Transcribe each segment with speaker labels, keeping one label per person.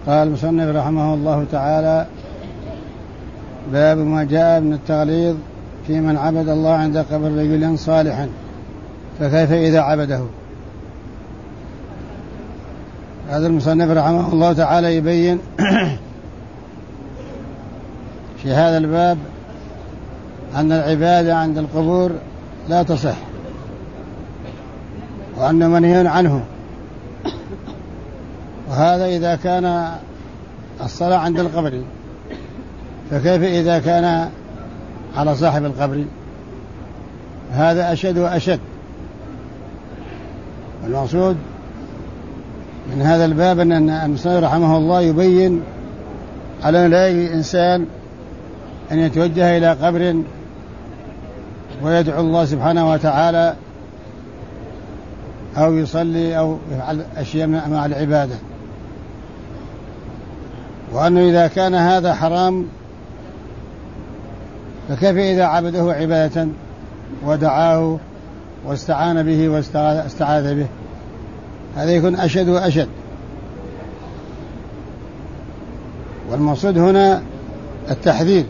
Speaker 1: قال المصنف رحمه الله تعالى: باب ما جاء من التغليظ في من عبد الله عند قبر رجل صالح، فكيف إذا عبده؟ هذا المصنف رحمه الله تعالى يبين في هذا الباب أن العبادة عند القبور لا تصح، وأنه منهي عنه. وهذا إذا كان الصلاة عند القبر، فكيف إذا كان على صاحب القبر؟ هذا أشد وأشد. والمقصود من هذا الباب أن المصنف رحمه الله يبين على لا يجوز الإنسان أن يتوجه إلى قبر ويدعو الله سبحانه وتعالى أو يصلي أو يفعل أشياء مع العبادة، وأنه إذا كان هذا حرام فكيف إذا عبده عبادة ودعاه واستعان به واستعاذ به؟ هذا يكون أشد وأشد. والمقصود هنا التحذير،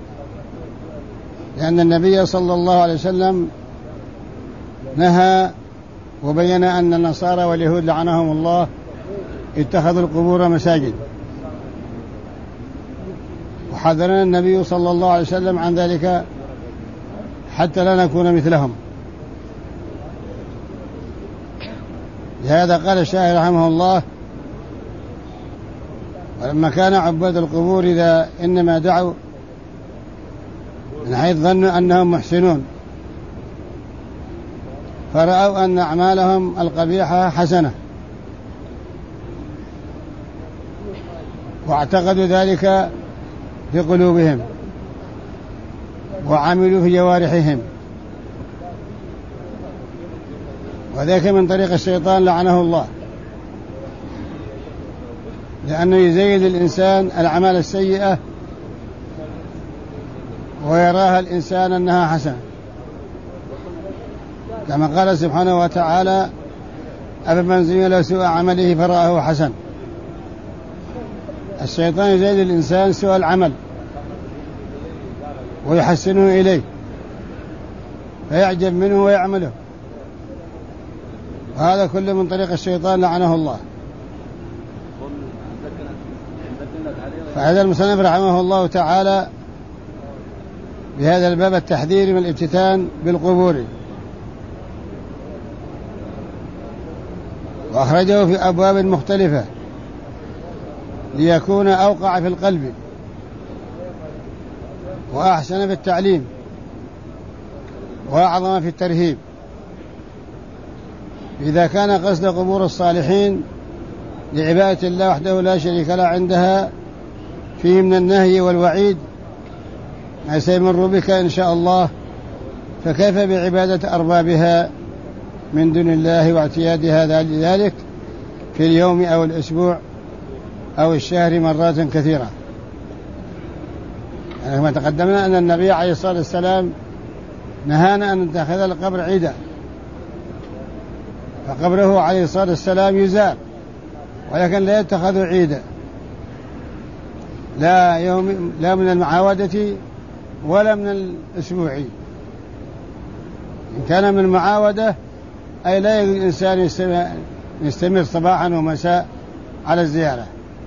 Speaker 1: لأن النبي صلى الله عليه وسلم نهى وبين أن النصارى واليهود لعنهم الله اتخذوا القبور مساجد، وحذرنا النبي صلى الله عليه وسلم عن ذلك حتى لا نكون مثلهم. لهذا قال الشاعر رحمه الله: ولما كان عباد القبور إذا إنما دعوا من حيث ظنوا أنهم محسنون، فرأوا أن أعمالهم القبيحة حسنة، واعتقدوا ذلك في قلوبهم وعملوا في جوارحهم، وذلك من طريق الشيطان لعنه الله، لأنه يزيد الإنسان الأعمال السيئة ويراها الإنسان أنها حسنة، كما قال سبحانه وتعالى: أفمن زين له سوء عمله فرآه حسن. الشيطان يزيد الإنسان سوء العمل ويحسنه إليه فيعجب منه ويعمله، وهذا كله من طريق الشيطان لعنه الله. فهذا المصنف رحمه الله تعالى بهذا الباب التحذير من الافتتان بالقبور، وأخرجه في أبواب مختلفة ليكون أوقع في القلب وأحسن في التعليم وأعظم في الترهيب. إذا كان قصد قبور الصالحين لعبادة الله وحده لا شريك له عندها فيه من النهي والوعيد ما سيمر بك إن شاء الله، فكيف بعبادة أربابها من دون الله واعتيادها لذلك في اليوم أو الأسبوع أو الشهر مرات كثيرة؟ يعني كما تقدمنا أن النبي عليه الصلاة والسلام نهانا أن نتخذ القبر عيدا، فقبره عليه الصلاة والسلام يزار ولكن لا يتخذ عيدا، لا من المعاودة ولا من الأسبوع. إن كان من المعاودة أي لا يجوز الإنسان يستمر صباحا ومساء على الزيارة.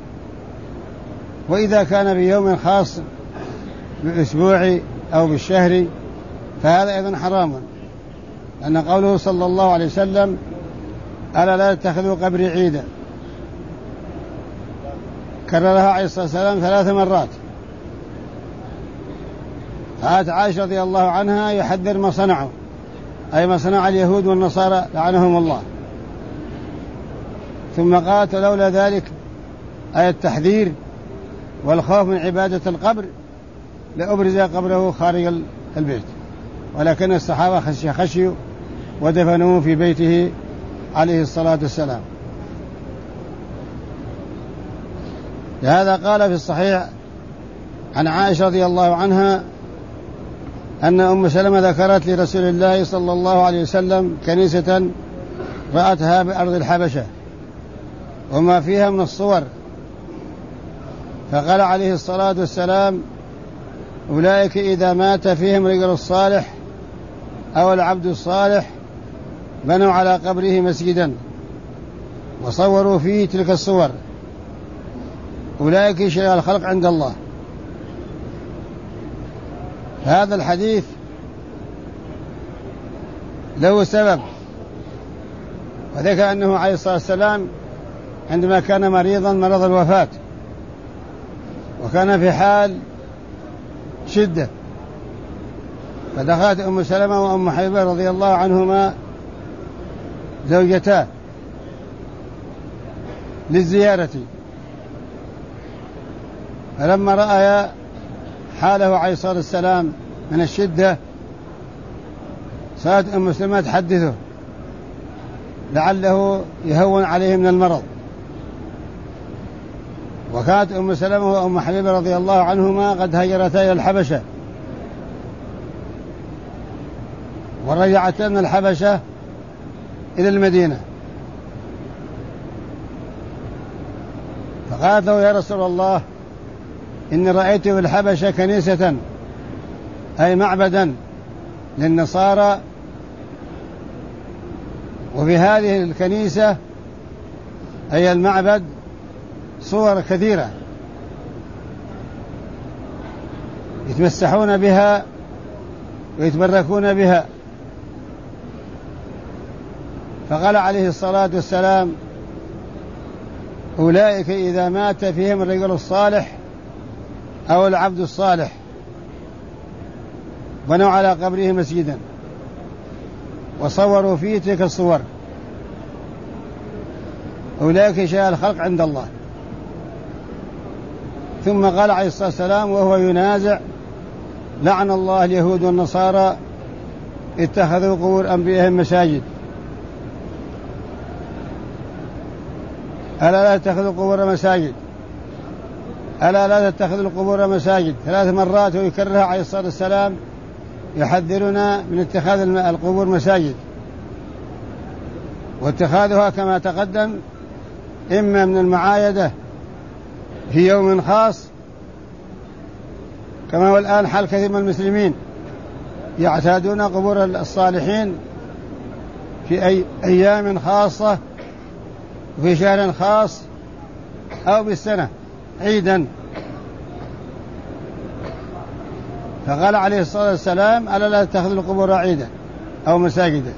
Speaker 1: وإذا كان بيوم خاص بالأسبوع أو بالشهر فهذا أيضا حرام، لأن قوله صلى الله عليه وسلم: ألا لا تتخذوا قبري عيدا، كررها عليه الصلاة والسلام 3 مرات. قالت عائشة رضي الله عنها: يحذر ما صنعوا، أي ما صنع اليهود والنصارى لعنهم الله. ثم قالت: لولا ذلك أي التحذير والخوف من عبادة القبر لأبرز قبره خارج البيت، ولكن الصحابة خشيوا ودفنوه في بيته عليه الصلاة والسلام. لهذا قال في الصحيح عن عائشة رضي الله عنها أن أم سلمة ذكرت لرسول الله صلى الله عليه وسلم كنيسة رأتها بأرض الحبشة وما فيها من الصور فقال عليه الصلاة والسلام: أولئك إذا مات فيهم الرجل الصالح أو العبد الصالح بنوا على قبره مسجدا وصوروا فيه تلك الصور، أولئك شرار الخلق عند الله. هذا الحديث له سبب، وذكر أنه عليه الصلاة والسلام عندما كان مريضا مرض الوفاة وكان في حال شدة، فدخلت أم سلمة وأم حبيبة رضي الله عنهما زوجتاه للزيارة، فلما رأى حاله عليه الصلاة والسلام من الشدة صارت أم سلمة تحدثه لعله يهون عليه من المرض. وكانت أم سلمة وأم حبيبة رضي الله عنهما قد هاجرتا إلى الحبشة ورجعتا من الحبشة إلى المدينة، فقالت له: يا رسول الله، إني رأيت في الحبشة كنيسة أي معبدا للنصارى، وفي هذه الكنيسة أي المعبد صور كثيرة يتمسحون بها ويتبركون بها. فقال عليه الصلاة والسلام: أولئك إذا مات فيهم الرجل الصالح أو العبد الصالح بنوا على قبره مسجدا وصوروا فيه تلك الصور، أولئك شرار الخلق عند الله. ثم قال عليه الصلاة والسلام وهو ينازع: لعن الله اليهود والنصارى اتخذوا قبور أنبيائهم مساجد. ألا لا تتخذوا القبور مساجد، ألا لا تتخذوا القبور مساجد 3 مرات، ويكررها عليه الصلاة والسلام يحذرنا من اتخاذ القبور مساجد. واتخاذها كما تقدم إما من المعايدة في يوم خاص، كما هو الآن حال كثير من المسلمين يعتادون قبور الصالحين في أيام خاصة وفي شهر خاص أو بالسنة عيدا. فقال عليه الصلاة والسلام: ألا لا تتخذوا القبور عيدا أو مساجدا.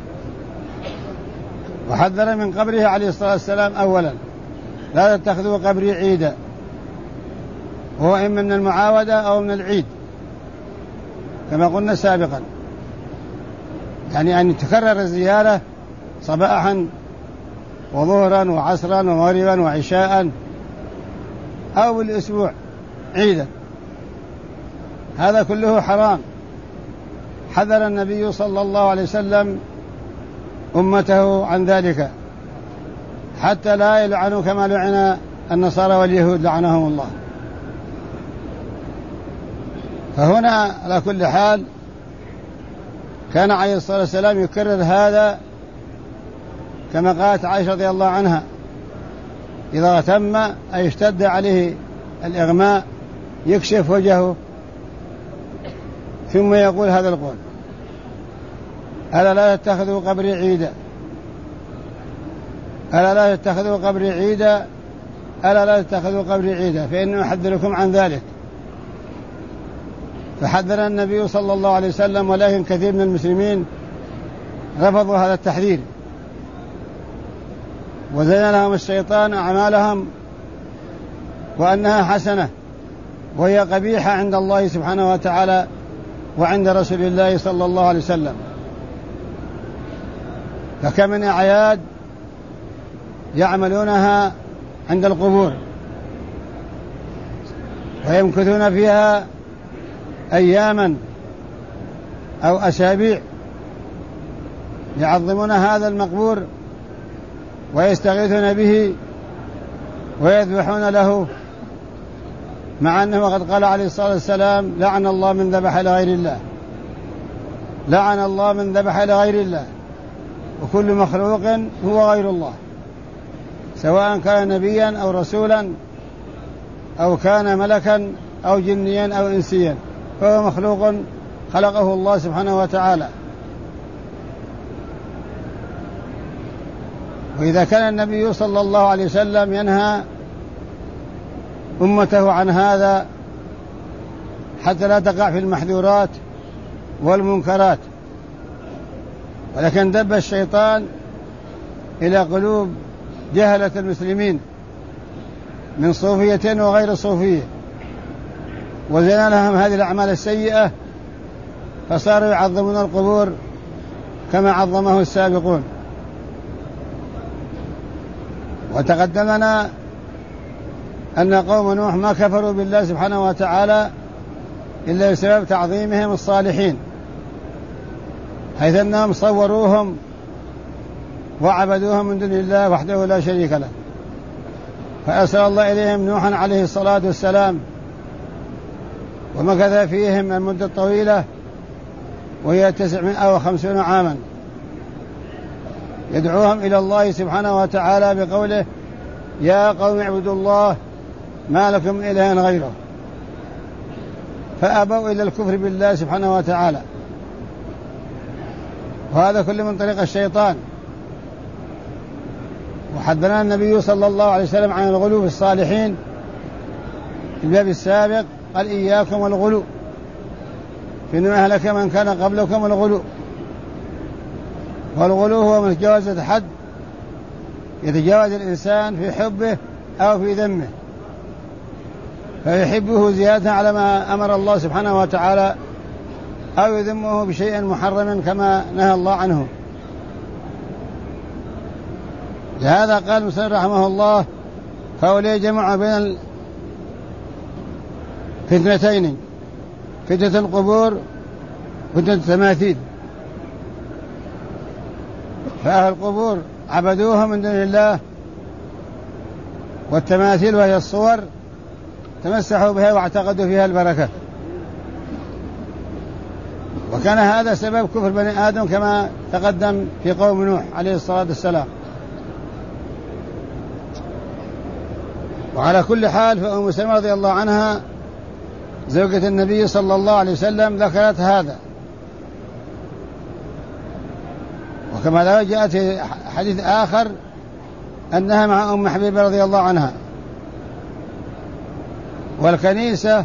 Speaker 1: وحذر من قبره عليه الصلاة والسلام: أولا لا تتخذوا قبري عيدا، وهو إما من المعاودة أو من العيد كما قلنا سابقا، يعني أن تكرر الزيارة صباحا وظهرا وعصرا ومغربا وعشاء أو بالأسبوع عيدا، هذا كله حرام. حذر النبي صلى الله عليه وسلم أمته عن ذلك حتى لا يلعنوا كما لعن النصارى واليهود لعنهم الله. فهنا على كل حال كان عليه الصلاة والسلام يكرر هذا، كما قالت عائشة رضي الله عنها: إذا اغتم أي اشتد عليه الإغماء يكشف وجهه ثم يقول هذا القول: ألا لا تتخذوا قبري عيدا، ألا لا تتخذوا قبري عيدا، ألا لا تتخذوا قبري عيدا، فإني أحذركم عن ذلك. فحذر النبي صلى الله عليه وسلم، ولكن كثير من المسلمين رفضوا هذا التحذير، وزين لهم الشيطان أعمالهم وأنها حسنة وهي قبيحة عند الله سبحانه وتعالى وعند رسول الله صلى الله عليه وسلم. فكم من أعياد يعملونها عند القبور ويمكثون فيها أياما أو أسابيع يعظمون هذا المقبور ويستغيثون به ويذبحون له، مع أنه قد قال عليه الصلاة والسلام: لعن الله من ذبح لغير الله، لعن الله من ذبح لغير الله، وكل مخلوق هو غير الله، سواء كان نبيا أو رسولا أو كان ملكا أو جنيا أو إنسيا، فهو مخلوق خلقه الله سبحانه وتعالى. وإذا كان النبي صلى الله عليه وسلم ينهى أمته عن هذا حتى لا تقع في المحذورات والمنكرات، ولكن دب الشيطان إلى قلوب جهلة المسلمين من صوفية وغير صوفية، وزين لهم هذه الأعمال السيئة، فصاروا يعظمون القبور كما عظمه السابقون. وتقدمنا أن قوم نوح ما كفروا بالله سبحانه وتعالى إلا بسبب تعظيمهم الصالحين، حيث أنهم صوروهم وعبدوهم من دون الله وحده لا شريك له، فأرسل الله إليهم نوحا عليه الصلاة والسلام، ومكث فيهم المدة طويلة وهي 950 عاما، يدعوهم إلى الله سبحانه وتعالى بقوله: يا قوم اعبدوا الله ما لكم من إله غيره، فأبوا إلى الكفر بالله سبحانه وتعالى. وهذا كله من طريق الشيطان. وحذرنا النبي صلى الله عليه وسلم عن الغلو في الصالحين في الباب السابق، قال: إياكم والغلو، فإنما أهلك من كان قبلكم الغلو. والغلو هو مجاوزة حد يتجاوز الإنسان في حبه أو في ذمه، فيحبه زيادة على ما أمر الله سبحانه وتعالى، أو يذمه بشيء محرم كما نهى الله عنه. لهذا قال المصنف رحمه الله: فأولئك جمع بين الفتنتين، فتنة القبور وفتنة التماثيل. فأهل القبور عبدوها من دون الله، والتماثيل وهي الصور تمسحوا بها واعتقدوا فيها البركة، وكان هذا سبب كفر بني آدم كما تقدم في قوم نوح عليه الصلاة والسلام. وعلى كل حال، فأم سلمة رضي الله عنها زوجة النبي صلى الله عليه وسلم ذكرت هذا، وكما جاءت في حديث آخر أنها مع أم حبيبة رضي الله عنها. والكنيسة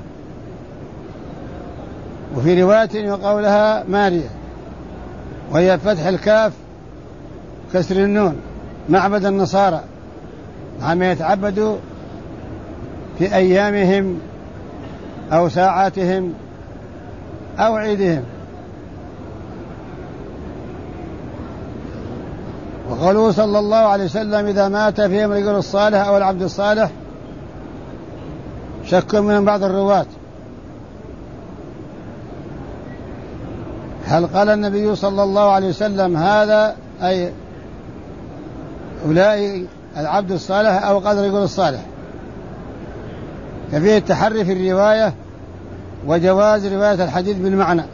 Speaker 1: وفي رواية يقول لها ماريا، وهي فتح الكاف كسر النون، معبد النصارى، عما يتعبدوا في أيامهم أو ساعاتهم أو عيدهم. وقوله صلى الله عليه وسلم: إذا مات فيهم الرجل الصالح أو العبد الصالح، شك من بعض الرواة هل قال النبي صلى الله عليه وسلم هذا أي أولئك العبد الصالح أو قال الرجل الصالح؟ ففيه التحري في الرواية وجواز رواية الحديث بالمعنى.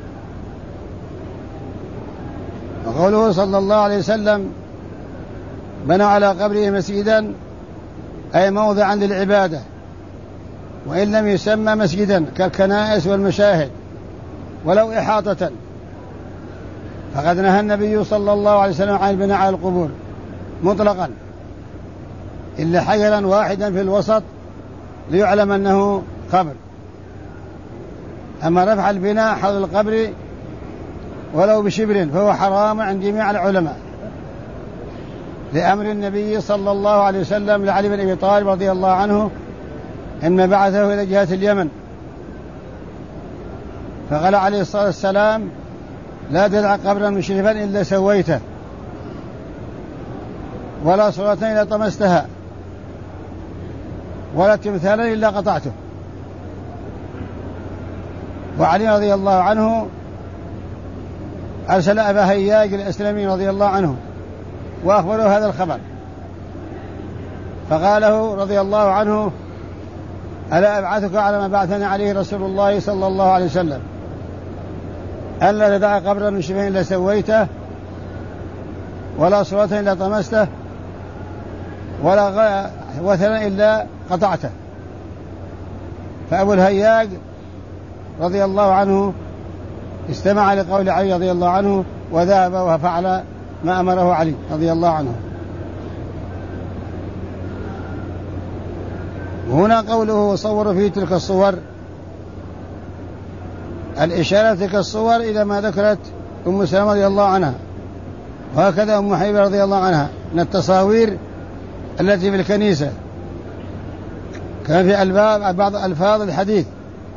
Speaker 1: وقوله صلى الله عليه وسلم: بنوا على قبره مسجدا، أي موضعا للعبادة، وإن لم يسمى مسجدا كالكنائس والمشاهد ولو إحاطة. فقد نهى النبي صلى الله عليه وسلم عن البناء على القبور مطلقا، إلا حجرا واحدا في الوسط ليعلم أنه قبر. أما رفع البناء حول القبر ولو بشبر فهو حرام عند جميع العلماء، لأمر النبي صلى الله عليه وسلم لعلي بن أبي طالب رضي الله عنه إنما بعثه إلى جهة اليمن، فقال عليه الصلاة والسلام: لا تدع قبرا مشرفا إلا سويته، ولا صورة إلا طمستها، ولا تمثالا إلا قطعته. وعلي رضي الله عنه أرسل أبا هياج الأسلمي رضي الله عنه وأخبره هذا الخبر، فقاله رضي الله عنه: ألا أبعثك على ما بعثني عليه رسول الله صلى الله عليه وسلم، ألا تدع قبرا مشرفا إلا سويته، ولا صورة إلا طمسته، ولا وثنا إلا قطعته. فأبو الهياج رضي الله عنه استمع لقول علي رضي الله عنه وذهب وفعل ما أمره علي رضي الله عنه. وهنا قوله صوروا في تلك الصور، الإشارة تلك الصور إلى ما ذكرت أم سلمة رضي الله عنها، وهكذا أم حبيبة رضي الله عنها من التصاوير التي في الكنيسة. كان في بعض ألفاظ الحديث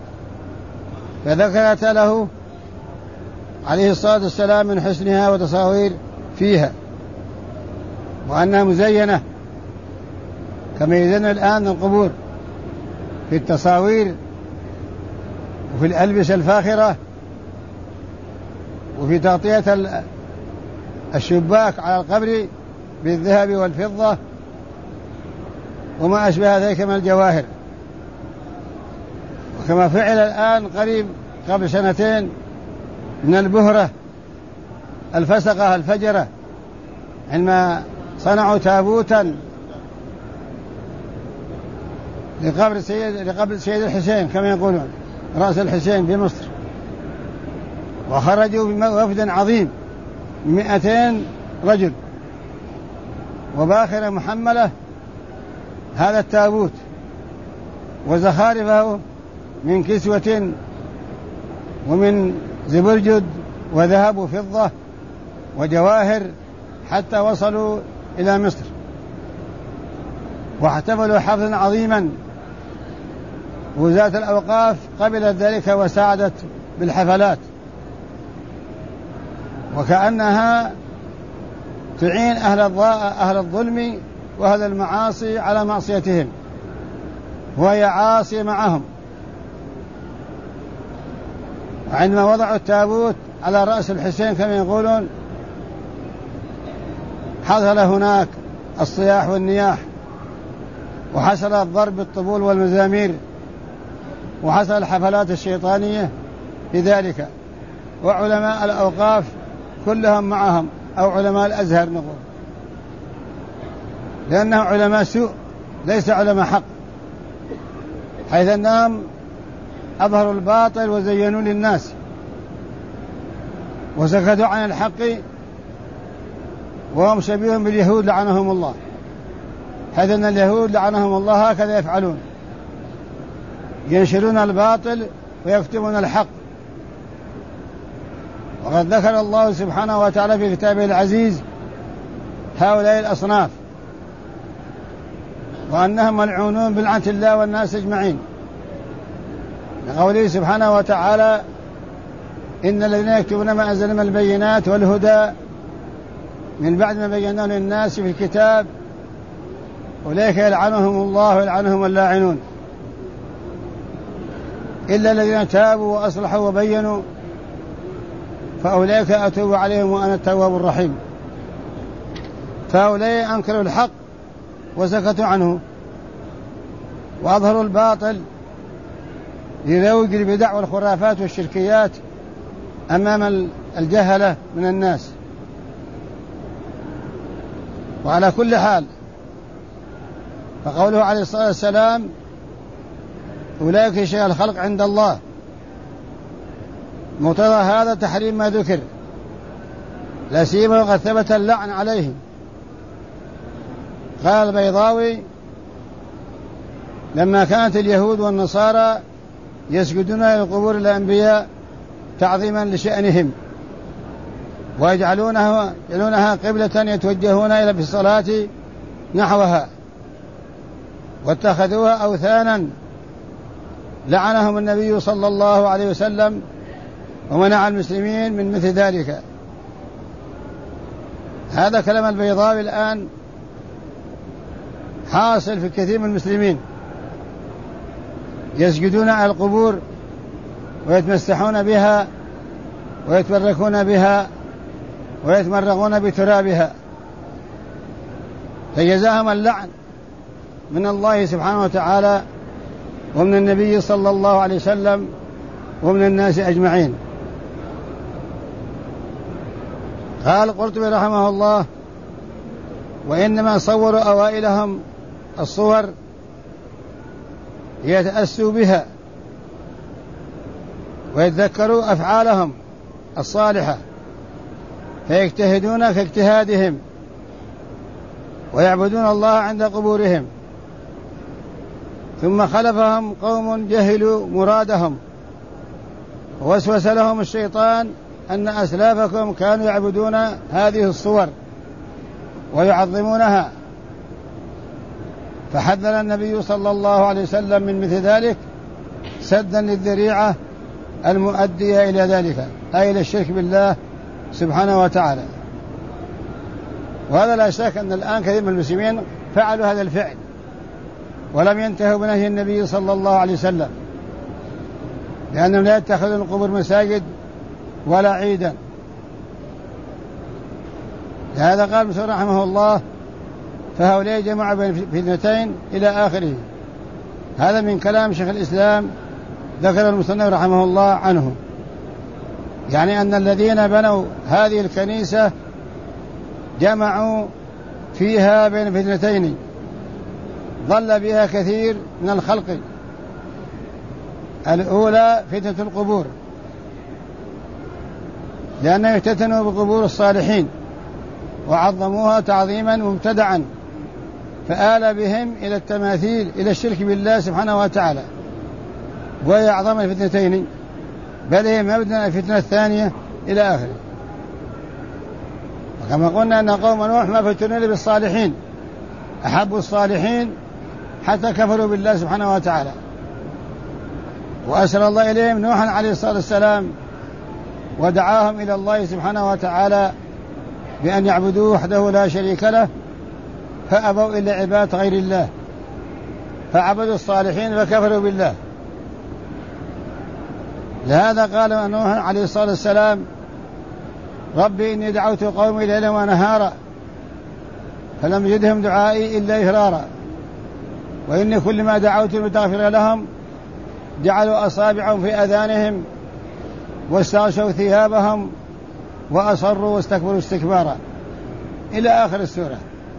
Speaker 1: فذكرت له عليه الصلاة والسلام من حسنها وتصاوير فيها، وأنها مزينة كما يزين الآن القبور في التصاوير وفي الألبسة الفاخرة وفي تغطية الشباك على القبر بالذهب والفضة وما أشبه ذلك من الجواهر. وكما فعل الآن قريب قبل سنتين من البهرة الفسقة الفجرة عندما صنعوا تابوتا لقبر سيد الحسين كما يقولون رأس الحسين في مصر، وخرجوا بوفد عظيم 200 رجل وباخرة محملة هذا التابوت وزخارفه من كسوة ومن زبرجد وذهب وفضة وجواهر حتى وصلوا إلى مصر، واحتفلوا حفلا عظيما. وزارة الأوقاف قبلت ذلك وساعدت بالحفلات، وكأنها تعين أهل الظلم وأهل المعاصي على معصيتهم، وهي عاصية معهم. وعندما وضعوا التابوت على رأس الحسين كما يقولون حصل هناك الصياح والنياح، وحصل الضرب بالطبول والمزامير، وحصل الحفلات الشيطانية في ذلك. وعلماء الأوقاف كلهم معهم، أو علماء الأزهر نقول، لأنهم علماء سوء ليس علماء حق، حيث أنهم أظهروا الباطل وزينوا للناس وسكتوا عن الحق، وهم شبيه باليهود لعنهم الله، حيث أن اليهود لعنهم الله هكذا يفعلون، ينشرون الباطل ويكتمون الحق. وقد ذكر الله سبحانه وتعالى في كتابه العزيز هؤلاء الأصناف وأنهم ملعونون بلعنة الله والناس أجمعين، لقوله سبحانه وتعالى إن الذين يكتبون ما أنزل من البينات والهدى من بعد ما بيناه للناس في الكتاب أولئك يلعنهم الله ويلعنهم اللاعنون إلا الذين تابوا وأصلحوا وبينوا فأولئك أتوب عليهم وأنا التواب الرحيم. فأولئك أنكروا الحق وسكتوا عنه وأظهروا الباطل لذوق البدع والخرافات والشركيات أمام الجهلة من الناس. وعلى كل حال فقوله عليه الصلاة والسلام أولئك شرار الخلق عند الله، مقتضى هذا تحريم ما ذكر، لا سيما وقد ثبت اللعن عليهم. قال البيضاوي لما كانت اليهود والنصارى يسجدون إلى قبور الأنبياء تعظيما لشأنهم ويجعلونها قبلة يتوجهون إلى في الصلاة نحوها، واتخذوها أوثانا لعنهم النبي صلى الله عليه وسلم ومنع المسلمين من مثل ذلك. هذا كلام البيضاوي الآن حاصل في كثير من المسلمين، يسجدون على القبور ويتمسحون بها ويتبركون بها ويتمرغون بترابها، فجزاهم اللعن من الله سبحانه وتعالى ومن النبي صلى الله عليه وسلم ومن الناس أجمعين. قال القرطبي رحمه الله وإنما صوروا أوائلهم الصور ليتأسوا بها ويتذكروا أفعالهم الصالحة فيجتهدون كاجتهادهم ويعبدون الله عند قبورهم. ثم خلفهم قوم جهلوا مرادهم ووسوس لهم الشيطان أن أسلافكم كانوا يعبدون هذه الصور ويعظمونها، فحذر النبي صلى الله عليه وسلم من مثل ذلك سدا للذريعة المؤدية إلى ذلك، أي إلى الشرك بالله سبحانه وتعالى. وهذا لا شك أن الآن كثير من المسلمين فعلوا هذا الفعل ولم ينتهوا بنهي النبي صلى الله عليه وسلم، لأنهم لا يتخذون القبور مساجد ولا عيدا. لهذا قال مسلم رحمه الله: فهؤلاء جمعوا بين فتنتين إلى آخره. هذا من كلام شيخ الإسلام ذكر المصنف رحمه الله عنه، يعني أن الذين بنوا هذه الكنيسة جمعوا فيها بين فتنتين ضل بها كثير من الخلق. الأولى فتنة القبور، لأنهم افتتنوا بقبور الصالحين وعظموها تعظيما مبتدعا، فآل بهم إلى التماثيل إلى الشرك بالله سبحانه وتعالى، وهي أعظم الفتنتين، بل هي مبدأ الفتنة الثانية إلى آخره. وكما قلنا أن قوم نوح ما فتنوا بالصالحين، أحبوا الصالحين حتى كفروا بالله سبحانه وتعالى، وأرسل الله إليهم نوحا عليه الصلاة والسلام ودعاهم إلى الله سبحانه وتعالى بأن يعبدوه وحده لا شريك له، فأبوا إلا عبادة غير الله، فعبدوا الصالحين فكفروا بالله. لهذا قال نوح عليه الصلاة والسلام: ربي إني دعوت قومي ليلا ونهارا فلم يجدهم دعائي إلا إفرارا، وإني كلما دعوتهم لتغفر لهم جعلوا أصابعهم في أذانهم واستغشوا ثيابهم وأصروا واستكبروا استكبارا، إلى آخر السورة.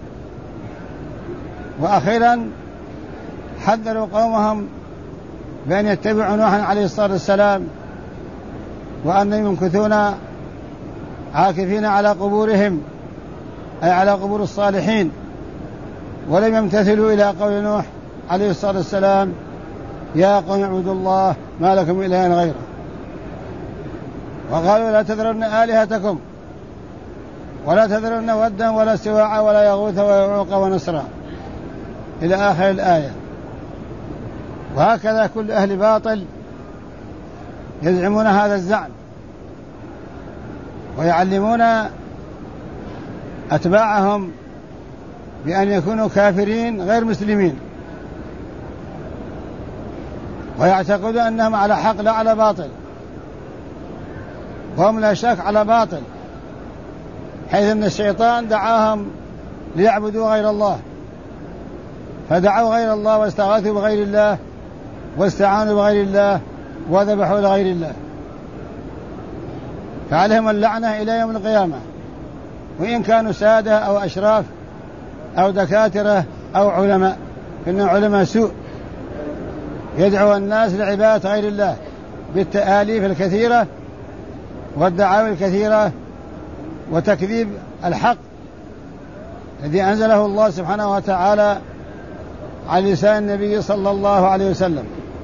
Speaker 1: وأخيرا حذروا قومهم بأن يتبعوا نوحا عليه الصلاة والسلام، وأن يمكثون عاكفين على قبورهم، أي على قبور الصالحين، ولم يمتثلوا إلى قول نوح عليه الصلاة والسلام: يا قوم اعبدوا الله ما لكم من إله غيره. وقالوا: لا تذرن آلهتكم ولا تذرن ودا ولا سواعا ولا يغوث ويعوق ونسرا، إلى آخر الآية. وهكذا كل أهل باطل يزعمون هذا الزعم ويعلمون أتباعهم بأن يكونوا كافرين غير مسلمين، ويعتقدون أنهم على حق لا على باطل، وهم لا شك على باطل، حيث أن الشيطان دعاهم ليعبدوا غير الله، فدعوا غير الله واستغاثوا بغير الله واستعانوا بغير الله وذبحوا لغير الله، فعليهم اللعنة إلى يوم القيامة، وإن كانوا سادة أو أشراف أو دكاترة أو علماء، إنهم علماء سوء يدعو الناس لعبادة غير الله بالتآليف الكثيرة والدعاوى الكثيرة وتكذيب الحق الذي أنزله الله سبحانه وتعالى على لسان النبي صلى الله عليه وسلم.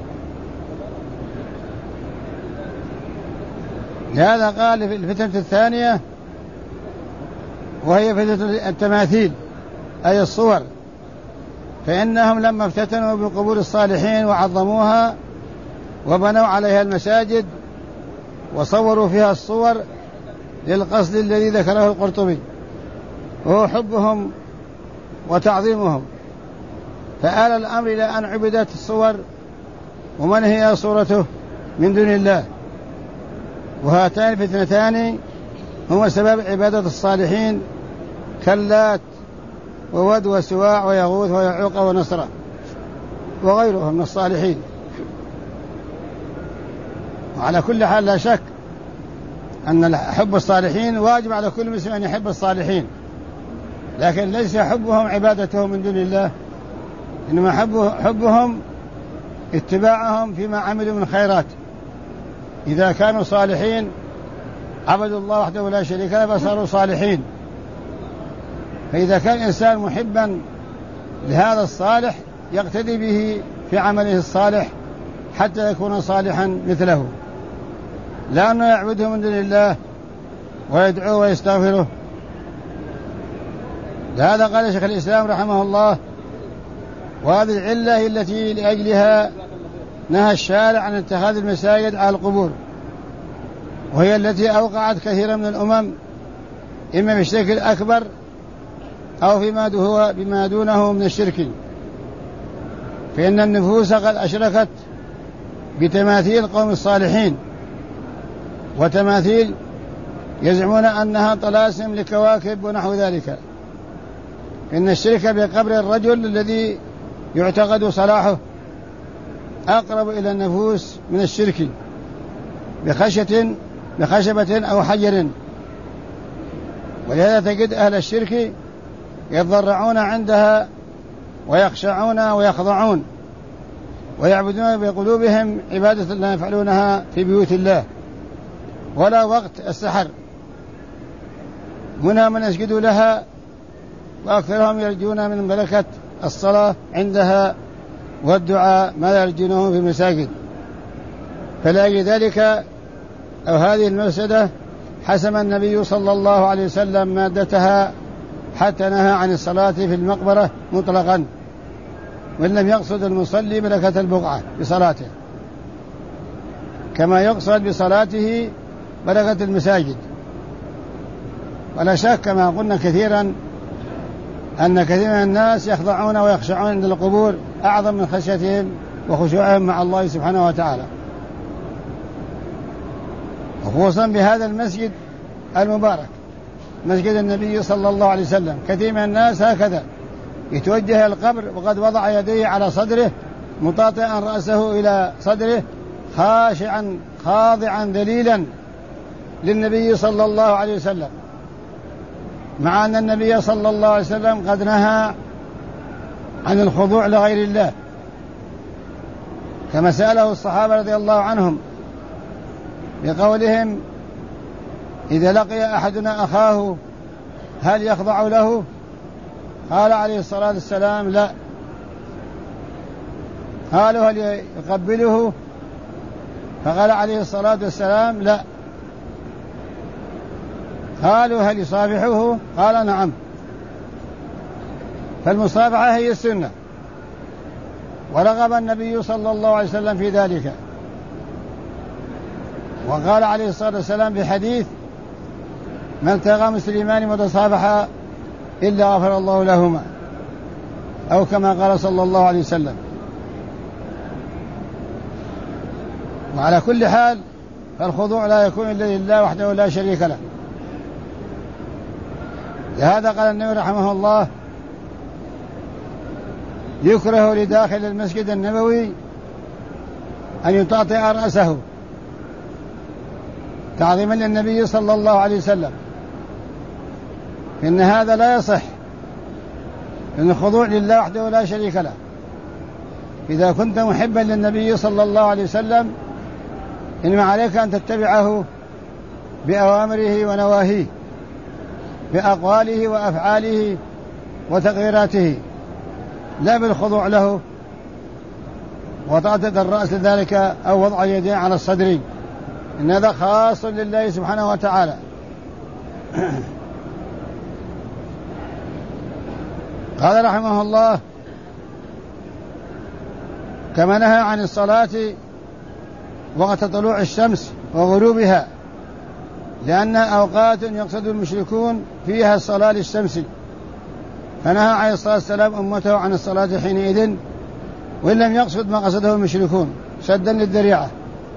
Speaker 1: لهذا قال في الفتنة الثانية وهي فتنة التماثيل أي الصور، فإنهم لما افتتنوا بقبور الصالحين وعظموها وبنوا عليها المساجد وصوروا فيها الصور للقصد الذي ذكره القرطبي، وهو حبهم وتعظيمهم، فآل الأمر إلى أن عبدت الصور ومن هي صورته من دون الله. وهاتان الفتنتان هما سبب عبادة الصالحين كاللات وود وسواع ويغوث ويعوق ونسرا وغيرهم من الصالحين. وعلى كل حال لا شك أن حب الصالحين واجب على كل مسلم أن يحب الصالحين، لكن ليس حبهم عبادتهم من دون الله، إنما حبهم اتباعهم فيما عملوا من خيرات إذا كانوا صالحين عبدوا الله وحده لا شريك له فصاروا صالحين. فإذا كان إنسان محبا لهذا الصالح يقتدي به في عمله الصالح حتى يكون صالحا مثله، لا أنه يعبده من دون الله ويدعوه ويستغفره. لهذا قال شيخ الإسلام رحمه الله: وهذه العلة التي لأجلها نهى الشارع عن اتخاذ المساجد على القبور، وهي التي أوقعت كثيرا من الأمم إما بالشرك الأكبر أو فيما هو بما دونه من الشرك. فإن النفوس قد أشركت بتماثيل قوم الصالحين، وتماثيل يزعمون أنها طلاسم لكواكب ونحو ذلك. إن الشرك بقبر الرجل الذي يعتقد صلاحه أقرب إلى النفوس من الشرك بخشبة أو حجر. ولهذا تجد أهل الشرك يتضرعون عندها ويخشعون ويخضعون ويعبدون بقلوبهم عبادة لا يفعلونها في بيوت الله ولا وقت السحر. منها من يسجد لها، وأكثرهم يرجون من بركة الصلاة عندها والدعاء ما لا يرجونه في المساجد. فلأجل ذلك أو هذه المفسدة حسم النبي صلى الله عليه وسلم مادتها حتى نهى عن الصلاة في المقبرة مطلقا، وإن لم يقصد المصلي بركة البقعة بصلاته، كما يقصد بصلاته بركة المساجد. ولا شك كما قلنا كثيرا أن كثير من الناس يخضعون ويخشعون عند القبور أعظم من خشيتهم وخشوعهم مع الله سبحانه وتعالى، وخصوصا بهذا المسجد المبارك مسجد النبي صلى الله عليه وسلم. كثير من الناس هكذا يتوجه القبر وقد وضع يديه على صدره مطاطئا رأسه إلى صدره خاشعا خاضعا ذليلا للنبي صلى الله عليه وسلم، مع أن النبي صلى الله عليه وسلم قد نهى عن الخضوع لغير الله، كما سأله الصحابة رضي الله عنهم بقولهم: إذا لقي أحدنا أخاه هل يخضع له؟ قال عليه الصلاة والسلام: لا. قالوا: هل يقبله؟ فقال عليه الصلاة والسلام: لا. قالوا: هل يصافحه؟ قال: نعم. فالمصافحة هي السنة، ورغب النبي صلى الله عليه وسلم في ذلك، وقال عليه الصلاة والسلام في حديث: من التقى مسلمان متصافحا إلا غفر الله لهما، أو كما قال صلى الله عليه وسلم. وعلى كل حال فالخضوع لا يكون إلا لله وحده لا شريك له. لهذا قال النبي رحمه الله: يكره لداخل المسجد النبوي أن يطاطئ رأسه تعظيما للنبي صلى الله عليه وسلم، إن هذا لا يصح، إن الخضوع لله وحده لا شريك له. إذا كنت محبا للنبي صلى الله عليه وسلم إنما عليك أن تتبعه بأوامره ونواهيه، بأقواله وأفعاله وتغييراته، لا بالخضوع له وطأطئ الرأس لذلك أو وضع يديه على الصدر، إن هذا خاص لله سبحانه وتعالى. قال رحمه الله: كما نهى عن الصلاة وقت طلوع الشمس وغروبها، لأنها أوقات يقصد المشركون فيها الصلاة للشمس، فنهى عليه الصلاة والسلام أمته عن الصلاة حينئذ، وإن لم يقصد ما قصده المشركون سدا للذريعة.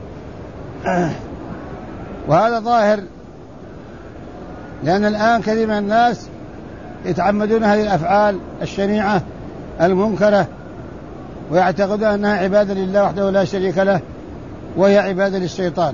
Speaker 1: وهذا ظاهر، لأن الآن كثير من الناس يتعمدون هذه الأفعال الشنيعة المنكرة ويعتقدون أنها عبادة لله وحده لا شريك له، وهي عبادة للشيطان.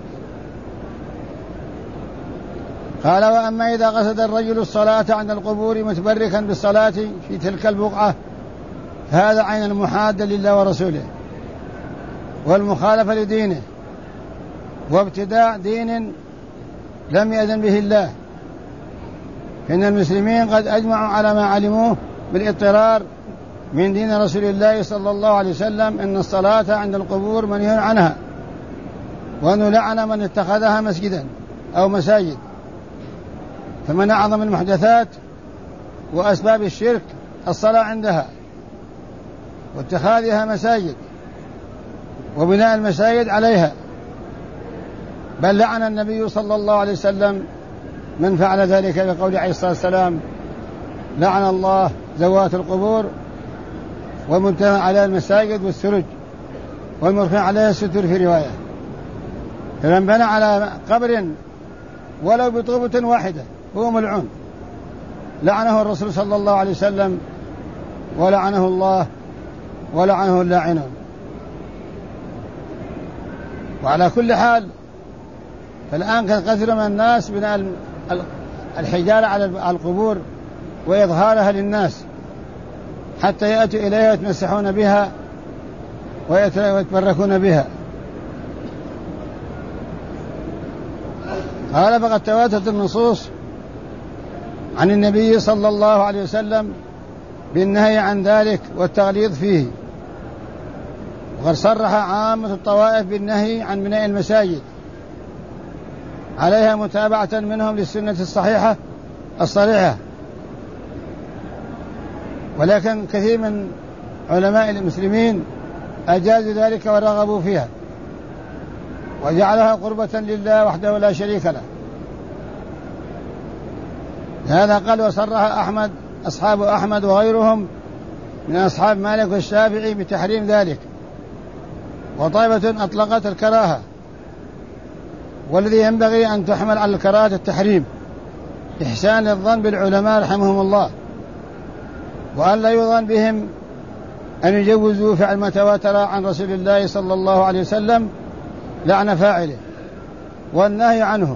Speaker 1: قال: وأما إذا قصد الرجل الصلاة عند القبور متبركا بالصلاة في تلك البقعة هذا عين المحادة لله ورسوله والمخالفة لدينه، وابتداع دين لم يأذن به الله. إن المسلمين قد أجمعوا على ما علموه بالاضطرار من دين رسول الله صلى الله عليه وسلم أن الصلاة عند القبور منهي عنها، وأنه لعن من اتخذها مسجدا أو مساجد. فمن أعظم المحدثات وأسباب الشرك الصلاة عندها واتخاذها مساجد وبناء المساجد عليها، بل لعن النبي صلى الله عليه وسلم من فعل ذلك بقول عليه الصلاة والسلام: لعن الله ذوات القبور والمنتهى على المساجد والسرج والمرفع عليها الستر في رواية. فمن بنى على قبر ولو بطوبة واحدة هو ملعون، لعنه الرسول صلى الله عليه وسلم ولعنه الله ولعنه اللاعنون. وعلى كل حال فالآن كثير من الناس بناء الحجارة على القبور وإظهارها للناس حتى يأتوا إليها ويتمسحون بها ويتبركون بها. قال: فقد تواترت النصوص عن النبي صلى الله عليه وسلم بالنهي عن ذلك والتغليظ فيه، وقد صرح عامة الطوائف بالنهي عن بناء المساجد عليها متابعة منهم للسنة الصحيحة الصريحة. ولكن كثير من علماء المسلمين أجازوا ذلك ورغبوا فيها وجعلها قربة لله وحده لا شريك له. هذا قال وصرح أحمد أصحاب أحمد وغيرهم من أصحاب مالك والشافعي بتحريم ذلك، وطائفة أطلقت الكراهة، والذي ينبغي أن تحمل على الكراهة التحريم إحسان الظن بالعلماء رحمهم الله، وأن لا يظن بهم أن يجوزوا فعل ما تواتر عن رسول الله صلى الله عليه وسلم لعن فاعله والنهي عنه.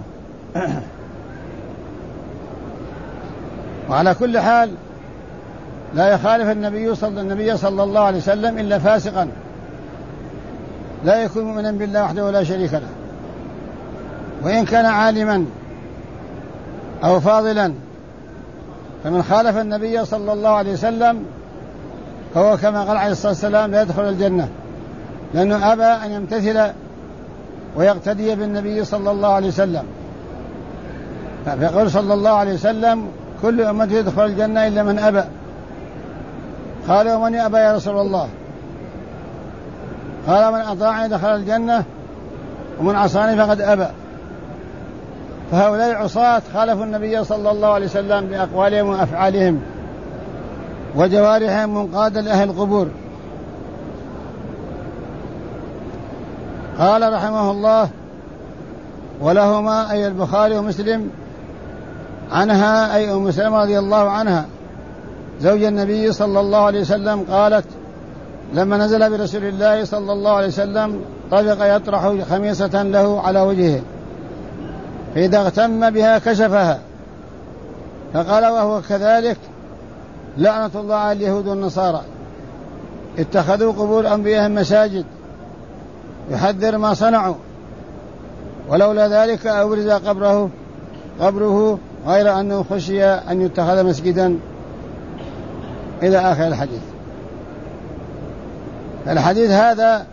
Speaker 1: وعلى كل حال لا يخالف النبي صلى الله عليه وسلم إلا فاسقا لا يكون مؤمنا بالله وحده لا شريك له، وإن كان عالما أو فاضلا. فمن خالف النبي صلى الله عليه وسلم فهو كما قال عليه الصلاة والسلام لا يدخل الجنة، لأنه أبى أن يمتثل ويقتدي بالنبي صلى الله عليه وسلم. فيقول صلى الله عليه وسلم: كل أمتي يدخل الجنة إلا من أبى. قال: ومن أبى يا رسول الله؟ قال: من أطاعني دخل الجنة ومن عصاني فقد أبى. فهؤلاء عصاة خالفوا النبي صلى الله عليه وسلم بأقوالهم وأفعالهم وجوارحهم منقادة لأهل القبور. قال رحمه الله: ولهما أي البخاري ومسلم عنها أي أم سلمة رضي الله عنها زوج النبي صلى الله عليه وسلم قالت: لما نزل برسول الله صلى الله عليه وسلم طبق يطرح خميصة له على وجهه، فإذا اغتم بها كشفها، فقال وهو كذلك: لعنة الله على اليهود والنصارى اتخذوا قبور أنبيائهم مساجد، يحذر ما صنعوا، ولولا ذلك أبرز قبره غير أنه خشي أن يتخذ مسجدا، إلى آخر الحديث. الحديث هذا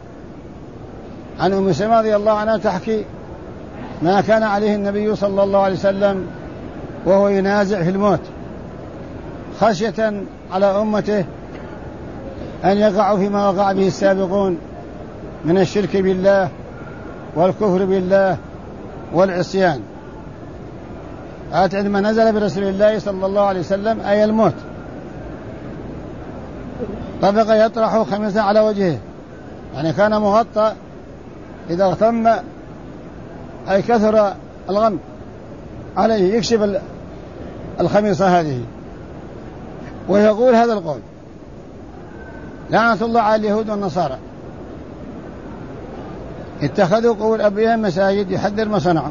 Speaker 1: عن أم سلمة رضي الله عنها تحكي ما كان عليه النبي صلى الله عليه وسلم وهو ينازع في الموت خشية على أمته أن يقعوا فيما وقع به السابقون من الشرك بالله والكفر بالله والعصيان. عندما نزل برسول الله صلى الله عليه وسلم أي الموت طبق يطرح خميصة على وجهه، يعني كان مغطى، إذا اغتم أي كثر الغم عليه يكشف الخميصة هذه، ويقول هذا القول: لعنة الله على اليهود والنصارى اتخذوا قبور أنبيائهم مساجد، يحذر ما صنعوا.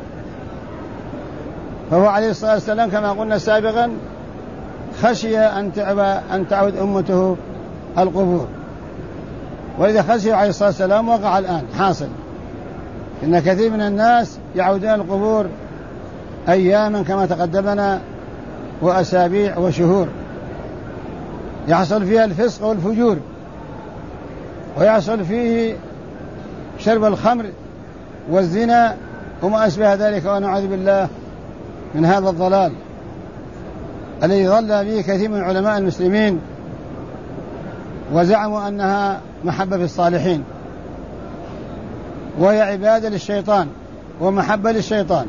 Speaker 1: فهو عليه الصلاة والسلام كما قلنا سابقا خشي أن تعود أمته القبور، وإذا خشي عليه الصلاة والسلام وقع الآن حاصل. إن كثير من الناس يعودون القبور أياما كما تقدمنا وأسابيع وشهور، يحصل فيها الفسق والفجور، ويحصل فيه شرب الخمر والزنا وما أشبه ذلك، ونعوذ بالله من هذا الضلال الذي ضل به كثير من علماء المسلمين وزعموا أنها محبة في الصالحين، وهي عبادة للشيطان ومحبة للشيطان.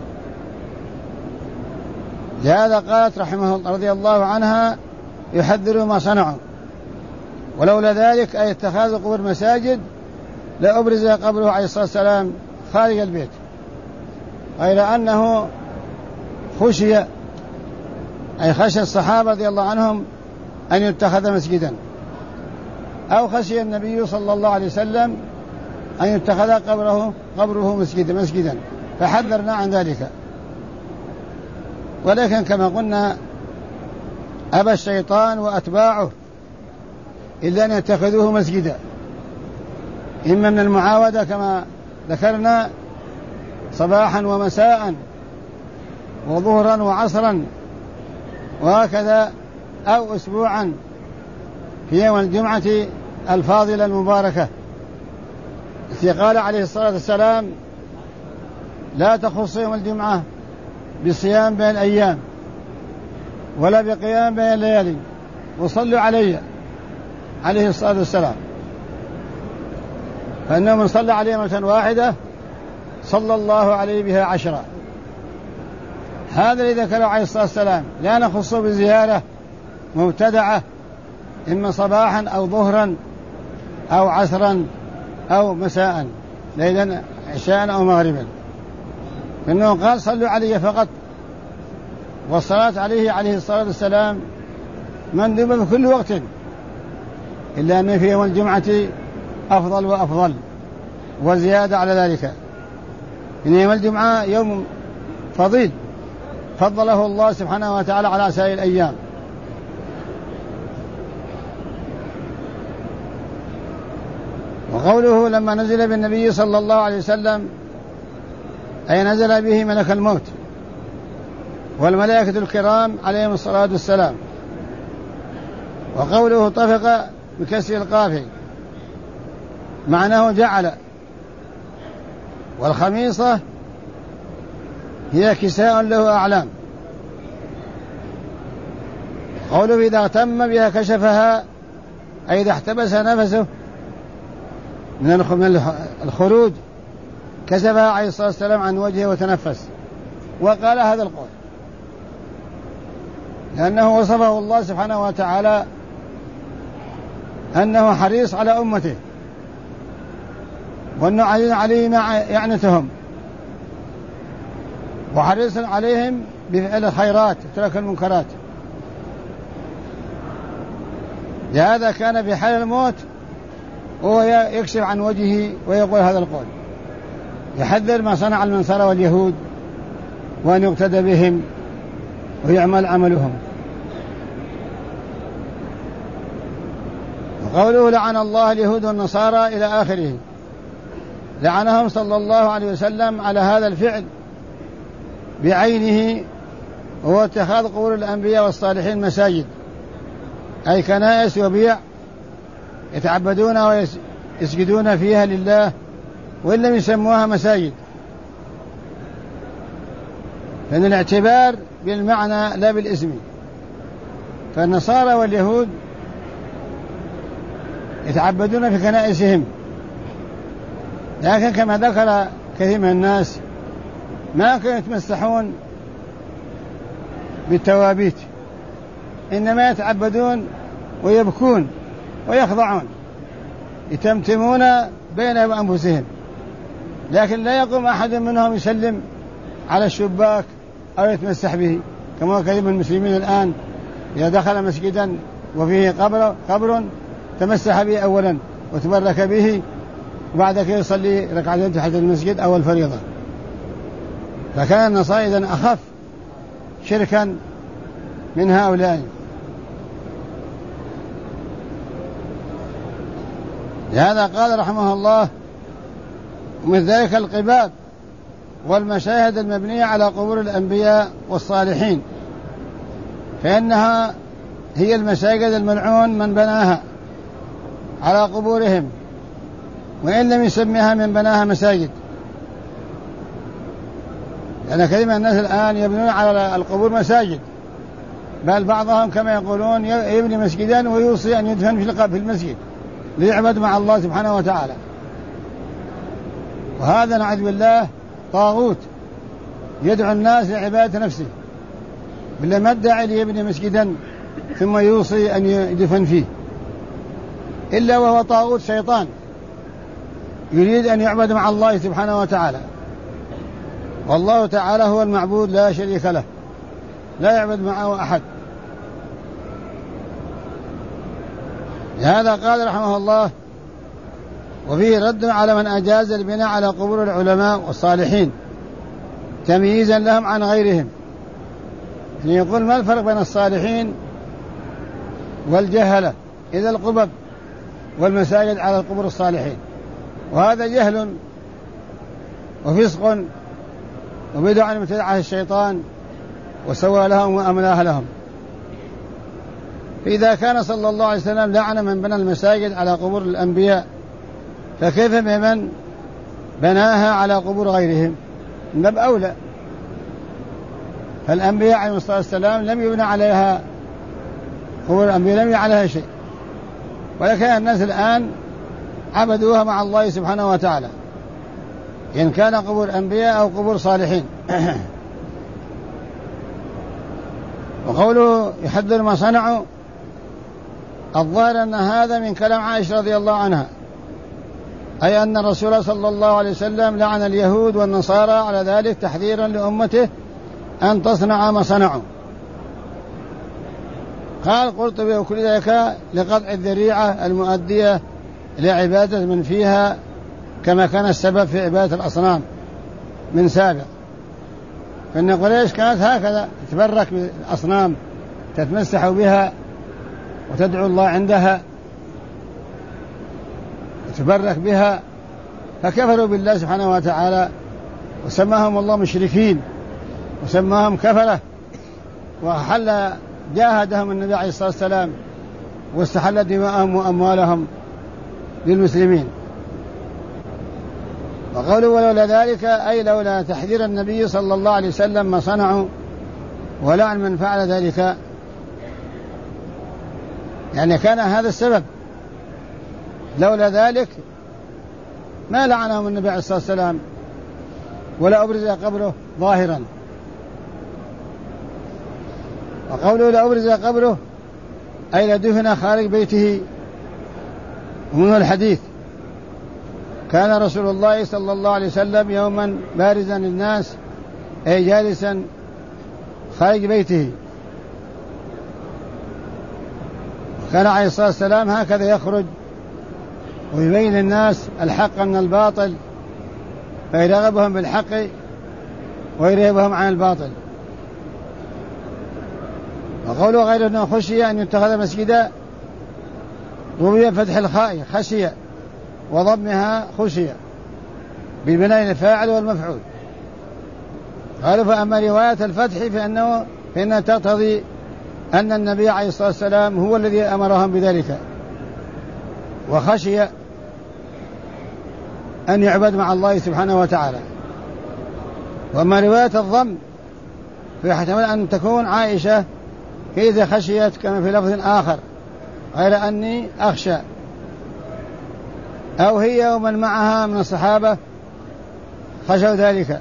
Speaker 1: لهذا قالت رحمه الله رضي الله عنها: يحذروا ما صنعوا، ولولا ذلك أي اتخاذ قبور مساجد لأبرز قبره عليه الصلاة والسلام خارج البيت، غير أنه خشي، أي خشى الصحابة رضي الله عنهم أن يتخذ مسجدا، أو خشي النبي صلى الله عليه وسلم أن يتخذ قبره مسجدا، فحذرنا عن ذلك. ولكن كما قلنا أبى الشيطان وأتباعه إلا أن يتخذوه مسجدا، إما من المعاودة كما ذكرنا صباحا ومساء وظهرا وعصرا وهكذا، أو أسبوعا في يوم الجمعة الفاضلة المباركة التي قال عليه الصلاة والسلام: لا تخص يوم الجمعة بصيام بين الأيام ولا بقيام بين الليالي، وصلوا علي عليه الصلاة والسلام، فإنه من صلى عليه مرة واحدة صلى الله عليه بها 10. هذا الذي ذكره عليه الصلاة والسلام، لا نخص بزيارة مبتدعة إما صباحا أو ظهرا أو عصرا أو مساء، ليلا عشاء أو مغربا، فإنه قال: صلوا علي فقط. والصلاة عليه عليه الصلاة والسلام مندوبة في كل وقت، إلا أن في يوم الجمعة أفضل وأفضل وزيادة على ذلك، إن يوم الجمعة يوم فضيل فضله الله سبحانه وتعالى على سائر الأيام. وقوله: لما نزل بالنبي صلى الله عليه وسلم، أي نزل به ملك الموت والملائكة الكرام عليهم الصلاة والسلام. وقوله: طفق بكسر القاف معناه جعل، والخميصة هي كساء له أعلام. قوله: إذا اغتم بها كشفها، أي إذا احتبس نفسه من الخروج كشفها عليه الصلاة والسلام عن وجهه وتنفس. وقال هذا القول لأنه وصفه الله سبحانه وتعالى أنه حريص على أمته، وأنه عزيز عليه ما يعنتهم، وحريص عليهم بفعل الخيرات وترك المنكرات. لهذا كان في حال الموت وهو يكشف عن وجهه ويقول هذا القول، يحذر ما صنع المنصارى واليهود وأن يقتدى بهم ويعمل عملهم. وقوله: لعن الله اليهود والنصارى إلى آخره، لعنهم صلى الله عليه وسلم على هذا الفعل بعينه، وهو اتخاذ قبور الأنبياء والصالحين مساجد، أي كنائس وبيع يتعبدون ويسجدون فيها لله، وإن لم يسموها مساجد، فإن الاعتبار بالمعنى لا بالاسم. فالنصارى واليهود يتعبدون في كنائسهم، لكن كما ذكر كثير من الناس ما كانوا يتمسحون بالتوابيت، إنما يتعبدون ويبكون ويخضعون، يتمتمون بينهم وأنفسهم، لكن لا يقوم أحد منهم يسلم على الشباك أو يتمسح به، كما كثير من المسلمين الآن إذا دخل مسجدا وفيه قبر تمسح به أولا وتبرك به، وبعد كده يصلي ركعتين تحت المسجد أو الفريضة. فكان النصارى إذن أخف شركا من هؤلاء. لهذا قال رحمه الله: ومن ذلك القباب والمشاهد المبنية على قبور الأنبياء والصالحين، فإنها هي المساجد الملعون من بناها على قبورهم، وإن لم يسميها من بناها مساجد. لأن كثير من الناس الآن يبنون على القبور مساجد، بل بعضهم كما يقولون يبني مسجدا ويوصي أن يدفن في المسجد ليعبد مع الله سبحانه وتعالى، وهذا نعوذ بالله طاغوت يدعو الناس لعبادة نفسه، بل ما ادعي ليبني مسجدا ثم يوصي أن يدفن فيه، إلا وهو طاغوت شيطان يريد أن يعبد مع الله سبحانه وتعالى. والله تعالى هو المعبود لا شريك له، لا يعبد معه أحد. لهذا قال رحمه الله: وفيه رد على من أجاز البناء على قبور العلماء والصالحين تمييزا لهم عن غيرهم. يعني يقول ما الفرق بين الصالحين والجهلة إذا القبب والمساجد على قبور الصالحين؟ وهذا جهل وفسق وبدع ابتدعه الشيطان وسوى لهم وأملاها لهم. فإذا كان صلى الله عليه وسلم لعن من بنى المساجد على قبور الأنبياء، فكيف بمن بناها على قبور غيرهم؟ من باب أولى. فالأنبياء عليهم الصلاة والسلام لم يبنى عليها قبور الأنبياء، لم يبنى عليها شيء، ولكن الناس الآن عبدوها مع الله سبحانه وتعالى، إن كان قبور أنبياء أو قبور صالحين. وقوله يحذر ما صنعوا، الظاهر أن هذا من كلام عائشة رضي الله عنها، أي أن الرسول صلى الله عليه وسلم لعن اليهود والنصارى على ذلك تحذيرا لأمته أن تصنع ما صنعوا. قال قرطبي: وكل ذلك لقطع الذريعة المؤدية لعبادة من فيها، كما كان السبب في عبادة الأصنام من سابق. فإن قريش كانت هكذا تتبرك بالأصنام، تتمسح بها وتدعو الله عندها، تتبرك بها، فكفروا بالله سبحانه وتعالى، وسماهم الله مشركين، وسماهم كفرة، وحل جاهدهم النبي عليه الصلاة والسلام، واستحل دماءهم وأموالهم للمسلمين. وقالوا: ولولا ذلك، أي لولا تحذير النبي صلى الله عليه وسلم ما صنعوا ولعن من فعل ذلك، يعني كان هذا السبب، لولا ذلك ما لعنهم النبي عليه الصلاة والسلام ولا أبرز قبره ظاهرا. وقوله لا أبرز قبره أي لدفن خارج بيته. ومنه الحديث: كان رسول الله صلى الله عليه وسلم يوما بارزا للناس، أي جالسا خارج بيته، وكان عليه الصلاة والسلام هكذا يخرج ويبين للناس الحق من الباطل، فيرغبهم بالحق ويرهبهم عن الباطل. وقوله غير أنه خشي أن يتخذ مسجدا، روي فتح الخاء خشية وضمها خشية بالبناء الفاعل والمفعول. قالوا: فأما رواية الفتح فإنها تقتضي أن النبي عليه الصلاة والسلام هو الذي أمرهم بذلك، وخشي أن يعبد مع الله سبحانه وتعالى. وأما رواية الضم فيحتمل أن تكون عائشة إذا خشيت، كما في لفظ آخر غير أني أخشى، أو هي ومن معها من الصحابة خشوا ذلك.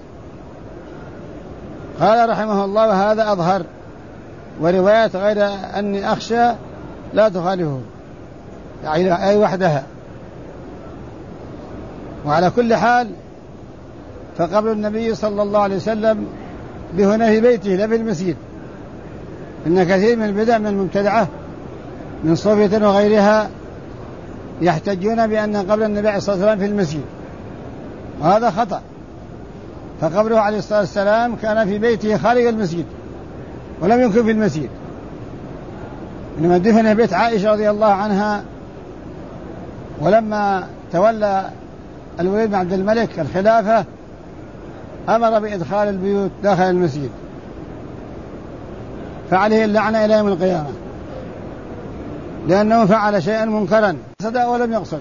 Speaker 1: قال رحمه الله: وهذا أظهر، ورواية غير أني أخشى لا تخالفه، يعني أي وحدها. وعلى كل حال فقبر النبي صلى الله عليه وسلم بهنا في بيته لا في المسجد. إن كثير من البدع من المبتدعة من صوفية وغيرها يحتجون بأن قبر النبي عليه الصلاة والسلام في المسجد، وهذا خطأ. فقبره عليه الصلاة والسلام كان في بيته خارج المسجد ولم يكن في المسجد، إنما دفن بيت عائشة رضي الله عنها. ولما تولى الوليد بن عبد الملك الخلافة أمر بإدخال البيوت داخل المسجد، فعليه اللعنة إلى يوم القيامة، لأنه فعل شيئا منكرا قصد ولم يقصد.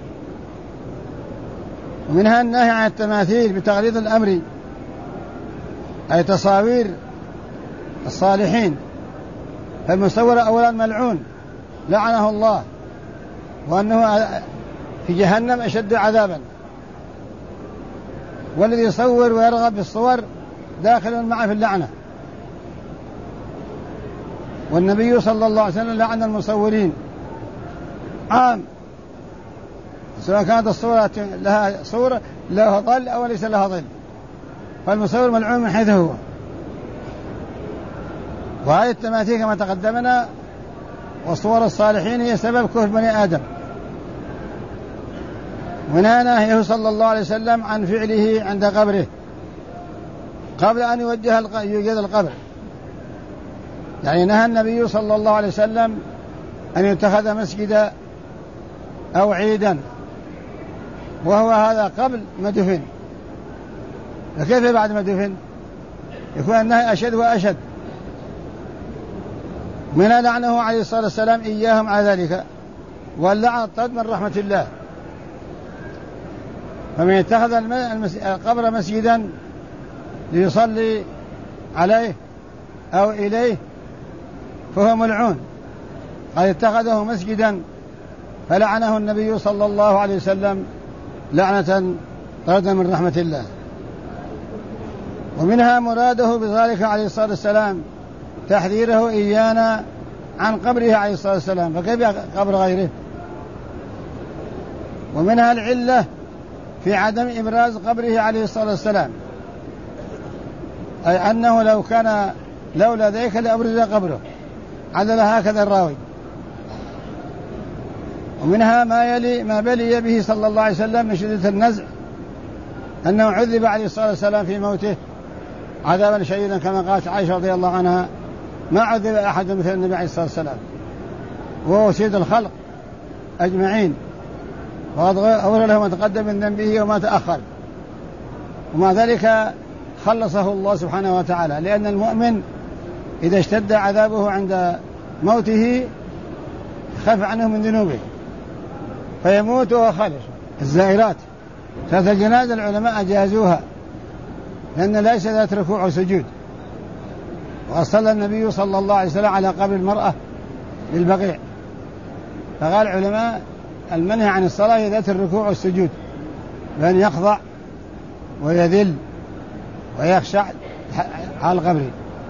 Speaker 1: ومنها النهي عن التماثيل بتغليظ الأمر، أي تصاوير الصالحين، فالمصور أولا ملعون لعنه الله، وأنه في جهنم أشد عذابا، والذي يصور ويرغب بالصور داخل معه في اللعنة. والنبي صلى الله عليه وسلم لعن المصورين عام، سواء كانت الصورة لها صورة لها ظل أو ليس لها ظل، فالمصور ملعون من حيث هو. وهذه التماثيل كما تقدمنا وصور الصالحين هي سبب كفر بني آدم. ونهى نهيه صلى الله عليه وسلم عن فعله عند قبره قبل أن يوجد القبر، يعني نهى النبي صلى الله عليه وسلم أن يتخذ مسجدا أو عيدا، وهو هذا قبل ما دفن. فكيف بعد ما دفن يكون النهي أشد وأشد؟ من لعنه عليه الصلاة والسلام إياهم على ذلك، واللعن طرد من رحمة الله. فمن اتخذ القبر مسجدا ليصلي عليه أو إليه فهو ملعون، قد اتخذه مسجدا فلعنه النبي صلى الله عليه وسلم لعنة طردا من رحمة الله. ومنها مراده بذلك عليه الصلاة والسلام تحذيره إيانا عن قبره عليه الصلاة والسلام، فكيف قبر غيره؟ ومنها العلة في عدم إبراز قبره عليه الصلاة والسلام، أي أنه لولا ذلك لأبرز قبره، عدل هكذا الراوي. ومنها ما بلي به صلى الله عليه وسلم من شدة النزع، أنه عذب عليه الصلاة والسلام في موته عذابا شديدا، كما قالت عائشة رضي الله عنها: ما عذب أحد مثل النبي عليه الصلاة والسلام، وهو سيد الخلق أجمعين، وغفر له ما تقدم من ذنبه وما تأخر، ومع ذلك خلصه الله سبحانه وتعالى، لأن المؤمن إذا اشتد عذابه عند موته خف عنه من ذنوبه فيموت وهو خالص. الزائرات ثلاث الجنازة العلماء أجازوها، لأن ليس ذات ركوع وسجود، وصلى النبي صلى الله عليه وسلم على قبر المرأة للبقيع، فقال العلماء المنهي عن الصلاة هي ذات الركوع والسجود، بأن يخضع ويذل ويخشع على القبر.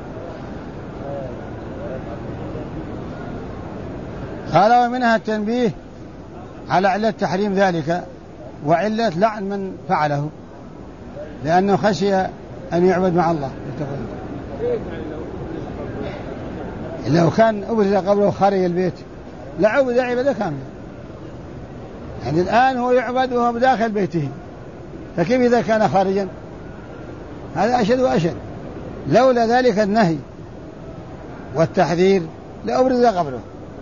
Speaker 1: قال: ومنها التنبيه على علة تحريم ذلك وعلة لعن من فعله، لأنه خشي أن يعبد مع الله. لو كان أبرز قبره خارج البيت لعبد عبادة كاملة، يعني الآن هو يعبد وهو بداخل بيته، فكيف إذا كان خارجا؟ هذا أشد وأشد. لولا ذلك النهي والتحذير لأبرز قبره،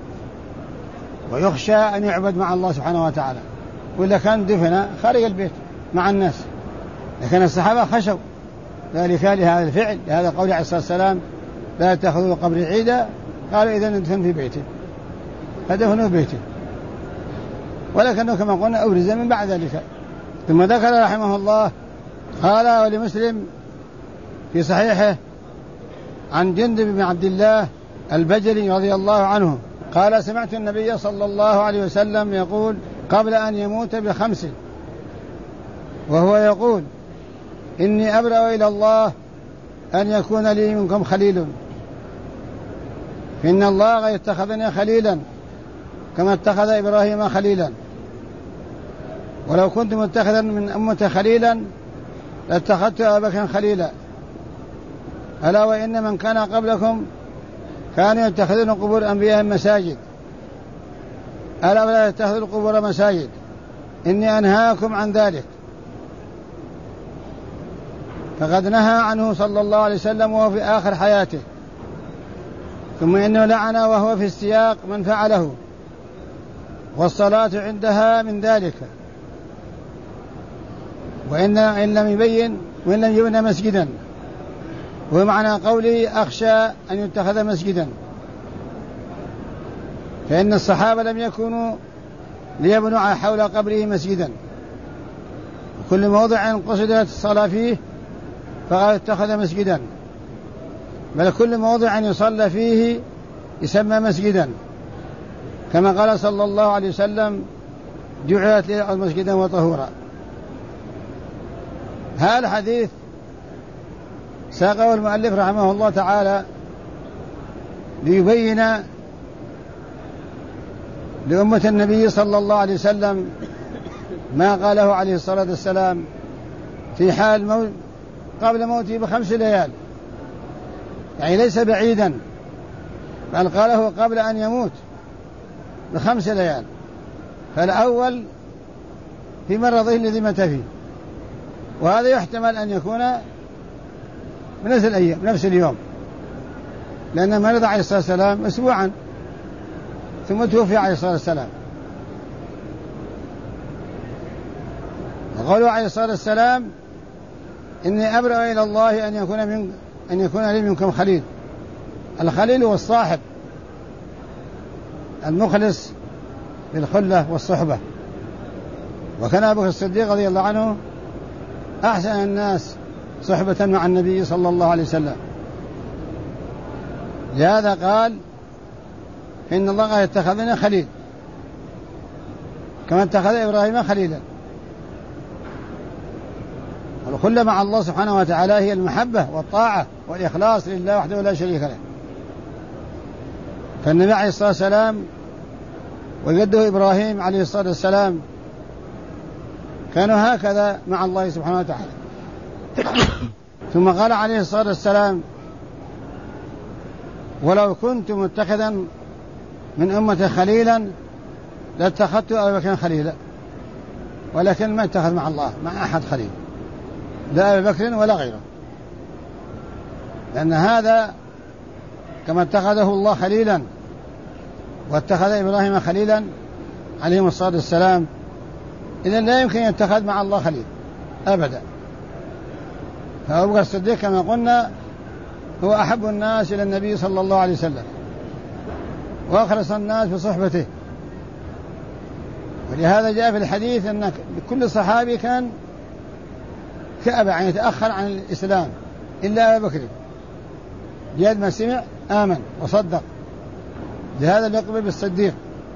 Speaker 1: ويخشى أن يعبد مع الله سبحانه وتعالى، وإلا كان دفن خارج البيت مع الناس. لكن الصحابة خشوا ذلك لهذا الفعل، لهذا قول عليه الصلاة والسلام: لا تأخذوا قبري عيدا، قالوا: إذن ندفن في بيته، فدفنوا بيته، ولكنه كما قلنا أبرز من بعد ذلك. ثم ذكر رحمه الله قال: ولمسلم في صحيحه عن جندب بن عبد الله البجلي رضي الله عنه قال: سمعت النبي صلى الله عليه وسلم يقول قبل أن يموت ب5، وهو يقول: إني أبرأ إلى الله أن يكون لي منكم خليل، فإن الله قد اتخذني خليلا كما اتخذ إبراهيم خليلا، ولو كنت متخذا من أمة خليلا لاتخذت أبا بكر خليلا، ألا وإن من كان قبلكم كانوا يتخذون قبور أنبيائهم مساجد، ألا ولا يتخذوا القبور مساجد، إني أنهاكم عن ذلك. فقد نهى عنه صلى الله عليه وسلم وهو في آخر حياته. ثم إنه لعن وهو في السياق من فعله، والصلاة عندها من ذلك. وإن لم يبين وإن لم يبنى مسجدا. ومعنى قوله أخشى أن يتخذ مسجدا، فإن الصحابة لم يكونوا ليبنوا حول قبره مسجدا، كل موضع قصدت الصلاة فيه فقد اتخذ مسجدا، بل كل موضع يصلى فيه يسمى مسجدا، كما قال صلى الله عليه وسلم جعلت لي مسجدا وطهورا. هذا الحديث ساقه المؤلف رحمه الله تعالى ليبين لأمة النبي صلى الله عليه وسلم ما قاله عليه الصلاة والسلام في حال قبل موته ب5 ليال، يعني ليس بعيدا، بل قاله قبل أن يموت ب5 ليال. فالأول في مرضه الذي مات فيه، وهذا يحتمل أن يكون بنفس اليوم، لأن مرض عليه الصلاة والسلام أسبوعا ثم توفي عليه الصلاة والسلام. وقالوا عليه الصلاة والسلام إني أبرأ إلى الله أن يكون لي منكم خليل. الخليل هو الصاحب المخلص بالخلة والصحبة، وكان أبو بكر الصديق رضي الله عنه أحسن الناس صحبة مع النبي صلى الله عليه وسلم، لهذا قال إن الله اتخذنا خليل كما اتخذ إبراهيم خليلا. والخلة مع الله سبحانه وتعالى هي المحبة والطاعة والإخلاص لله وحده لا شريك له. فالنبي عليه الصلاة والسلام وجده إبراهيم عليه الصلاة والسلام كانوا هكذا مع الله سبحانه وتعالى. ثم قال عليه الصلاة والسلام ولو كنت متخذا من أمة خليلا لاتخذت أبا بكر خليلا، ولكن ما اتخذ مع الله مع أحد خليل، لا أبا بكر ولا غيره، لأن هذا كما اتخذه الله خليلا واتخذ إبراهيم خليلا عليهم الصلاة والسلام، إذن لا يمكن يتخذ مع الله خليل أبدا. فأبو بكر الصديق كما قلنا هو أحب الناس إلى النبي صلى الله عليه وسلم وأخلص الناس بصحبته، ولهذا جاء في الحديث أن كل صحابي كان كأب يعني يتأخر عن الإسلام إلا أبا بكر، جاد ما سمع آمن وصدق، لهذا لقب بالصديق.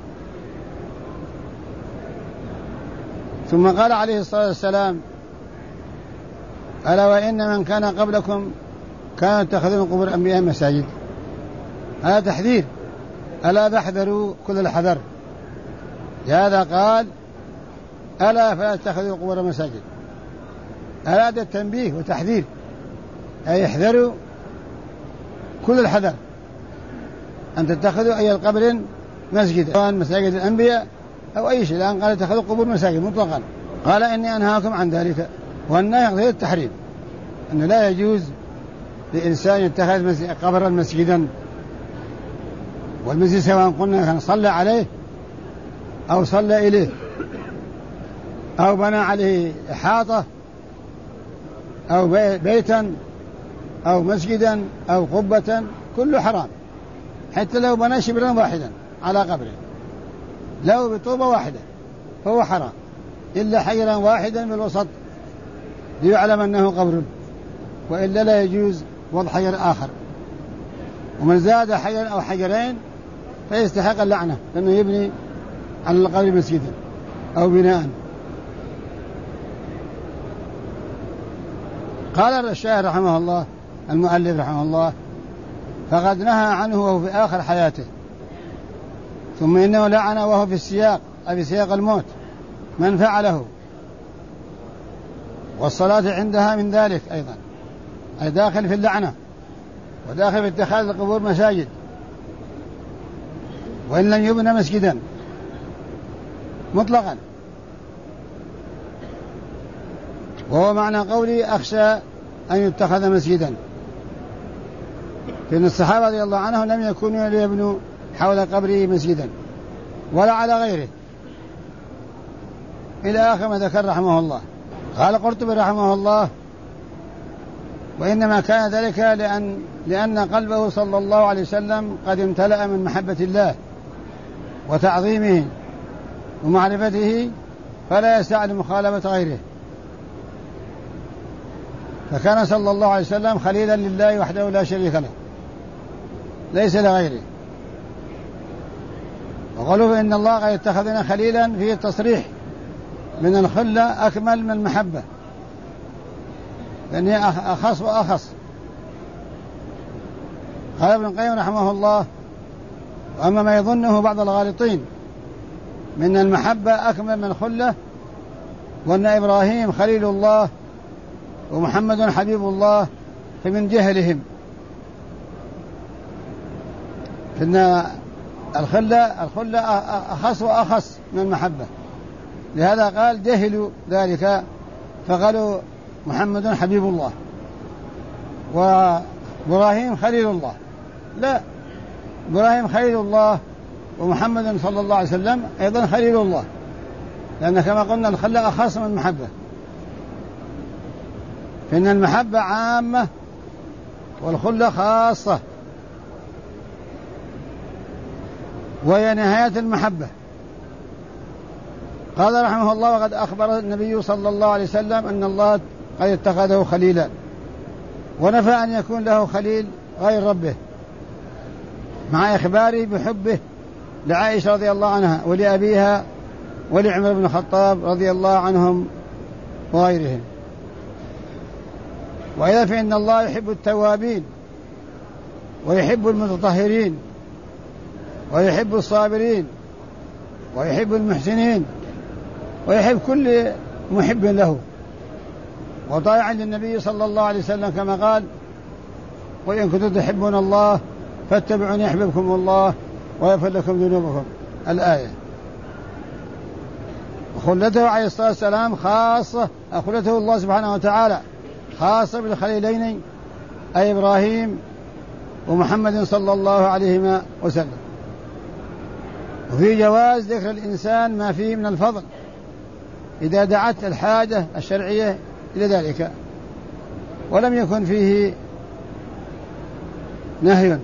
Speaker 1: ثم قال عليه الصلاة والسلام ألا وإن من كان قبلكم كانوا يتخذون قبور الأنبياء مساجد. هذا تحذير، ألا فاحذروا كل الحذر، لهذا قال ألا فلا تتخذوا قبور مساجد. هذا التنبيه وتحذير، أي احذروا كل الحذر أن تتخذوا أي القبر مسجد، سواء مساجد الأنبياء أو أي شيء، لأن قال اتخذوا قبور مساجد مطلقا. قال إني أنهاكم عن ذلك، والنهي يقتضي التحريم، أنه لا يجوز لإنسان يتخذ قبرا مسجدا، والمسجد سواء قلنا كان صلى عليه أو صلى إليه أو بنى عليه إحاطة أو بيتا أو مسجدا أو قبة، كله حرام، حتى لو بنى شبرا واحدا على قبره، لو بطوبة واحدة فهو حرام، إلا حجرا واحدا بالوسط ليعلم أنه قبر، وإلا لا يجوز وضع حجر آخر. ومن زاد حجرا أو حجرين فيستحق اللعنة، لأنه يبني على القبر مسجدا أو بناء. قال الشاعر رحمه الله المؤلف رحمه الله فقد نهى عنه وهو في آخر حياته، ثم إنه لعن وهو في السياق أي في سياق الموت من فعله، والصلاة عندها من ذلك أيضا، أي داخل في اللعنة وداخل في اتخاذ القبور مساجد، وإن لم يبنى مسجدا مطلقا. وهو معنى قولي أخشى أن يتخذ مسجدا، فإن الصحابة رضي الله عنهم لم يكونوا ليبنوا حول قبره مسجدا ولا على غيره، إلى آخر ما ذكر رحمه الله. قال قرطبي رحمه الله وإنما كان ذلك لأن قلبه صلى الله عليه وسلم قد امتلأ من محبة الله وتعظيمه ومعرفته، فلا يسع لمخالفة غيره، فكان صلى الله عليه وسلم خليلا لله وحده لا شريك له ليس لغيره. وقالوا بأن الله قد اتخذنا خليلا فيه التصريح من الخلة أكمل من المحبة، لأنه أخص وأخص. قال ابن القيم رحمه الله: وأما ما يظنه بعض الغالطين من المحبة أكمل من الخلة، وأن إبراهيم خليل الله ومحمد حبيب الله، فمن جهلهم، فإن الخلة أخص وأخص من المحبة، لهذا قال جهلوا ذلك فقالوا محمد حبيب الله وإبراهيم خليل الله. لا، إبراهيم خليل الله ومحمد صلى الله عليه وسلم أيضا خليل الله، لأن كما قلنا الخلة أخص من المحبة، فإن المحبة عامة والخلة خاصة، وهي نهاية المحبة. قال رحمه الله: وقد أخبر النبي صلى الله عليه وسلم أن الله قد اتخذه خليلا، ونفى أن يكون له خليل غير ربه، مع إخباره بحبه لعائشة رضي الله عنها ولأبيها ولعمر بن الخطاب رضي الله عنهم وغيرهم. وإذا فإن الله يحب التوابين ويحب المتطهرين ويحب الصابرين ويحب المحسنين ويحب كل محب له وطائع للنبي صلى الله عليه وسلم، كما قال: وإن كنتم تحبون الله فاتبعوني يحببكم الله ويغفر لكم ذنوبكم، الآية. وخلته عليه الصلاة والسلام خاصة، خلته الله سبحانه وتعالى خاصة بالخليلين أي إبراهيم ومحمد صلى الله عليه وسلم. وفي جواز ذكر الإنسان ما فيه من الفضل إذا دعت الحاجة الشرعية إلى ذلك، ولم يكن فيه نهي.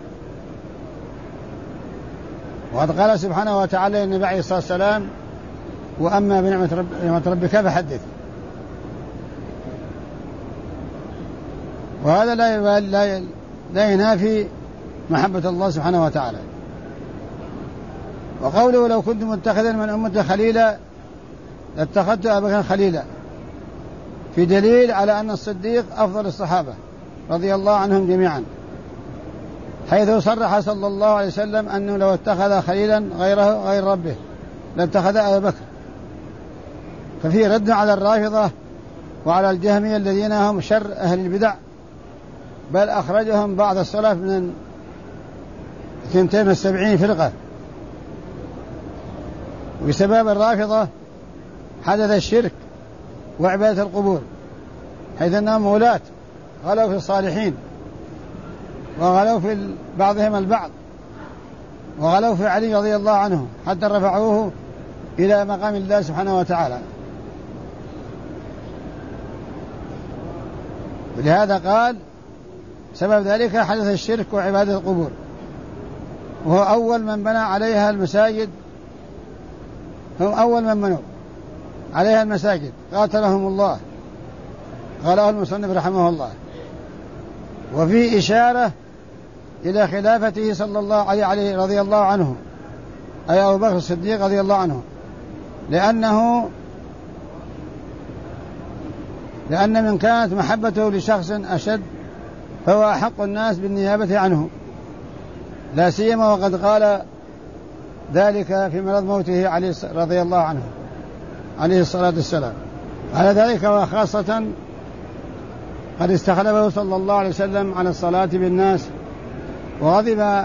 Speaker 1: وقد قال سبحانه وتعالى للنبي عليه الصلاة والسلام: وأما بنعمة ربك فحدث. وهذا لا ينافي محبة الله سبحانه وتعالى. وقوله: لو كنت متخذا من أمة خليلا لاتخذت أبا بكر خليلا، في دليل على أن الصديق أفضل الصحابة رضي الله عنهم جميعا، حيث صرح صلى الله عليه وسلم أنه لو اتخذ خليلا غير ربه لاتخذ أبا بكر. ففي رد على الرافضة وعلى الجهمية الذين هم شر أهل البدع، بل أخرجهم بعض السلف من 72 فرقة. وبسبب الرافضة حدث الشرك وعبادة القبور، حيث أنهم ولاة غلوا في الصالحين وغلوا في بعضهم البعض، وغلوا في علي رضي الله عنه حتى رفعوه إلى مقام الله سبحانه وتعالى. ولهذا قال: سبب ذلك حدث الشرك وعبادة القبور، وهو أول من بنى عليها المساجد، هم أول من بنوا عليها المساجد قاتلهم الله، قاله المصنف رحمه الله. وفي إشارة إلى خلافته صلى الله عليه رضي الله عنه، أي أبو بكر الصديق رضي الله عنه، لأن من كانت محبته لشخص أشد فهو أحق الناس بالنيابة عنه، لا سيما وقد قال ذلك في مرض موته عليه رضي الله عنه عليه الصلاة والسلام. على ذلك وخاصة قد استخلفه صلى الله عليه وسلم على الصلاة بالناس، وغضب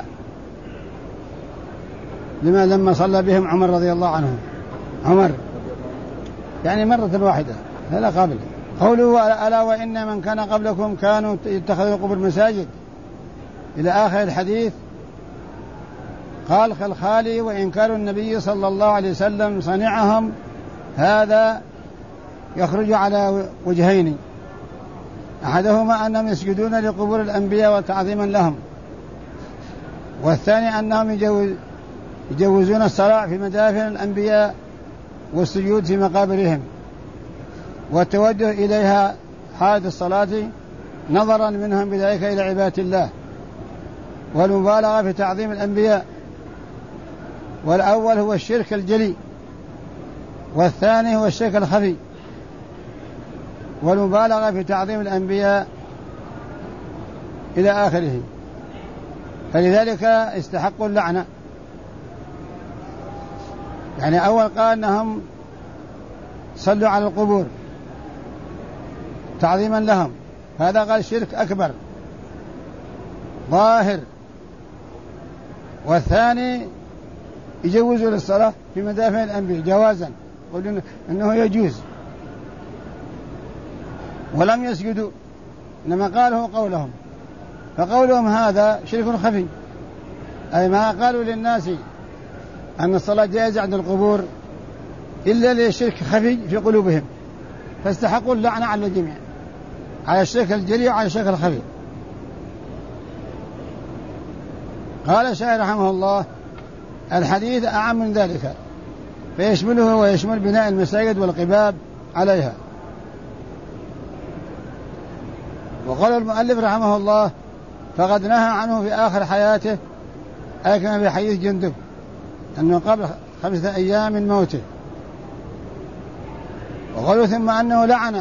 Speaker 1: لما صلى بهم عمر رضي الله عنه، عمر يعني مرة واحدة، هذا قابل. قوله: ألا وإن من كان قبلكم كانوا يتخذون القبور مساجد، إلى آخر الحديث. قال: خالي وإنكار النبي صلى الله عليه وسلم صنعهم، هذا يخرج على وجهين: أحدهما أنهم يسجدون لقبور الأنبياء وتعظيما لهم، والثاني أنهم يجوزون الصلاة في مدافن الأنبياء والسجود في مقابرهم والتوجه إليها حال الصلاة نظرا منهم بذلك إلى عبادة الله والمبالغة في تعظيم الأنبياء. والأول هو الشرك الجلي، والثاني هو الشرك الخفي، والمبالغة في تعظيم الأنبياء إلى آخره، فلذلك استحقوا اللعنة. يعني أول قال أنهم صلوا على القبور تعظيما لهم، هذا قال شرك أكبر ظاهر. والثاني يجوزوا للصلاة في مدافن الأنبياء جوازا، يقولون أنه يجوز ولم يسجدوا، إنما قاله قولهم، فقولهم هذا شرك خفي، أي ما قالوا للناس أن الصلاة جائزة عند القبور إلا لشرك خفي في قلوبهم، فاستحقوا اللعنة على الجميع، على الشرك الجلي وعلى الشرك الخفي. قال الشاعر رحمه الله: الحديث أعم من ذلك، فيشمله ويشمل بناء المساجد والقباب عليها. وقال المؤلف رحمه الله: فقد نهى عنه في آخر حياته، أي كما في حديث جندب أنه قبل 5 أيام من موته. وقالوا ثم أنه لعن،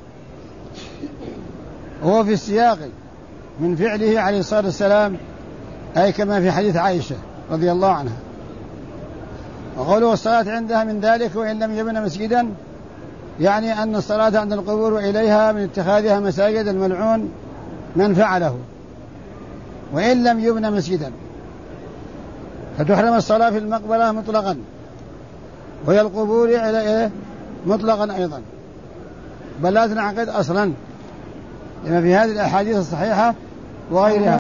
Speaker 1: وهو في السياق من فعله عليه الصلاة والسلام، أي كما في حديث عائشة رضي الله عنها. وقالوا الصلاة عندها من ذلك وإن لم يبن مسجدا، يعني أن الصلاة عند القبور وإليها من اتخاذها مساجد الملعون من فعله وإن لم يبن مسجدا، فتحرم الصلاة في المقبرة مطلقا، وهي القبور إليه مطلقا أيضا، بل لا تنعقد أصلا، لما في هذه الأحاديث الصحيحة وغيرها.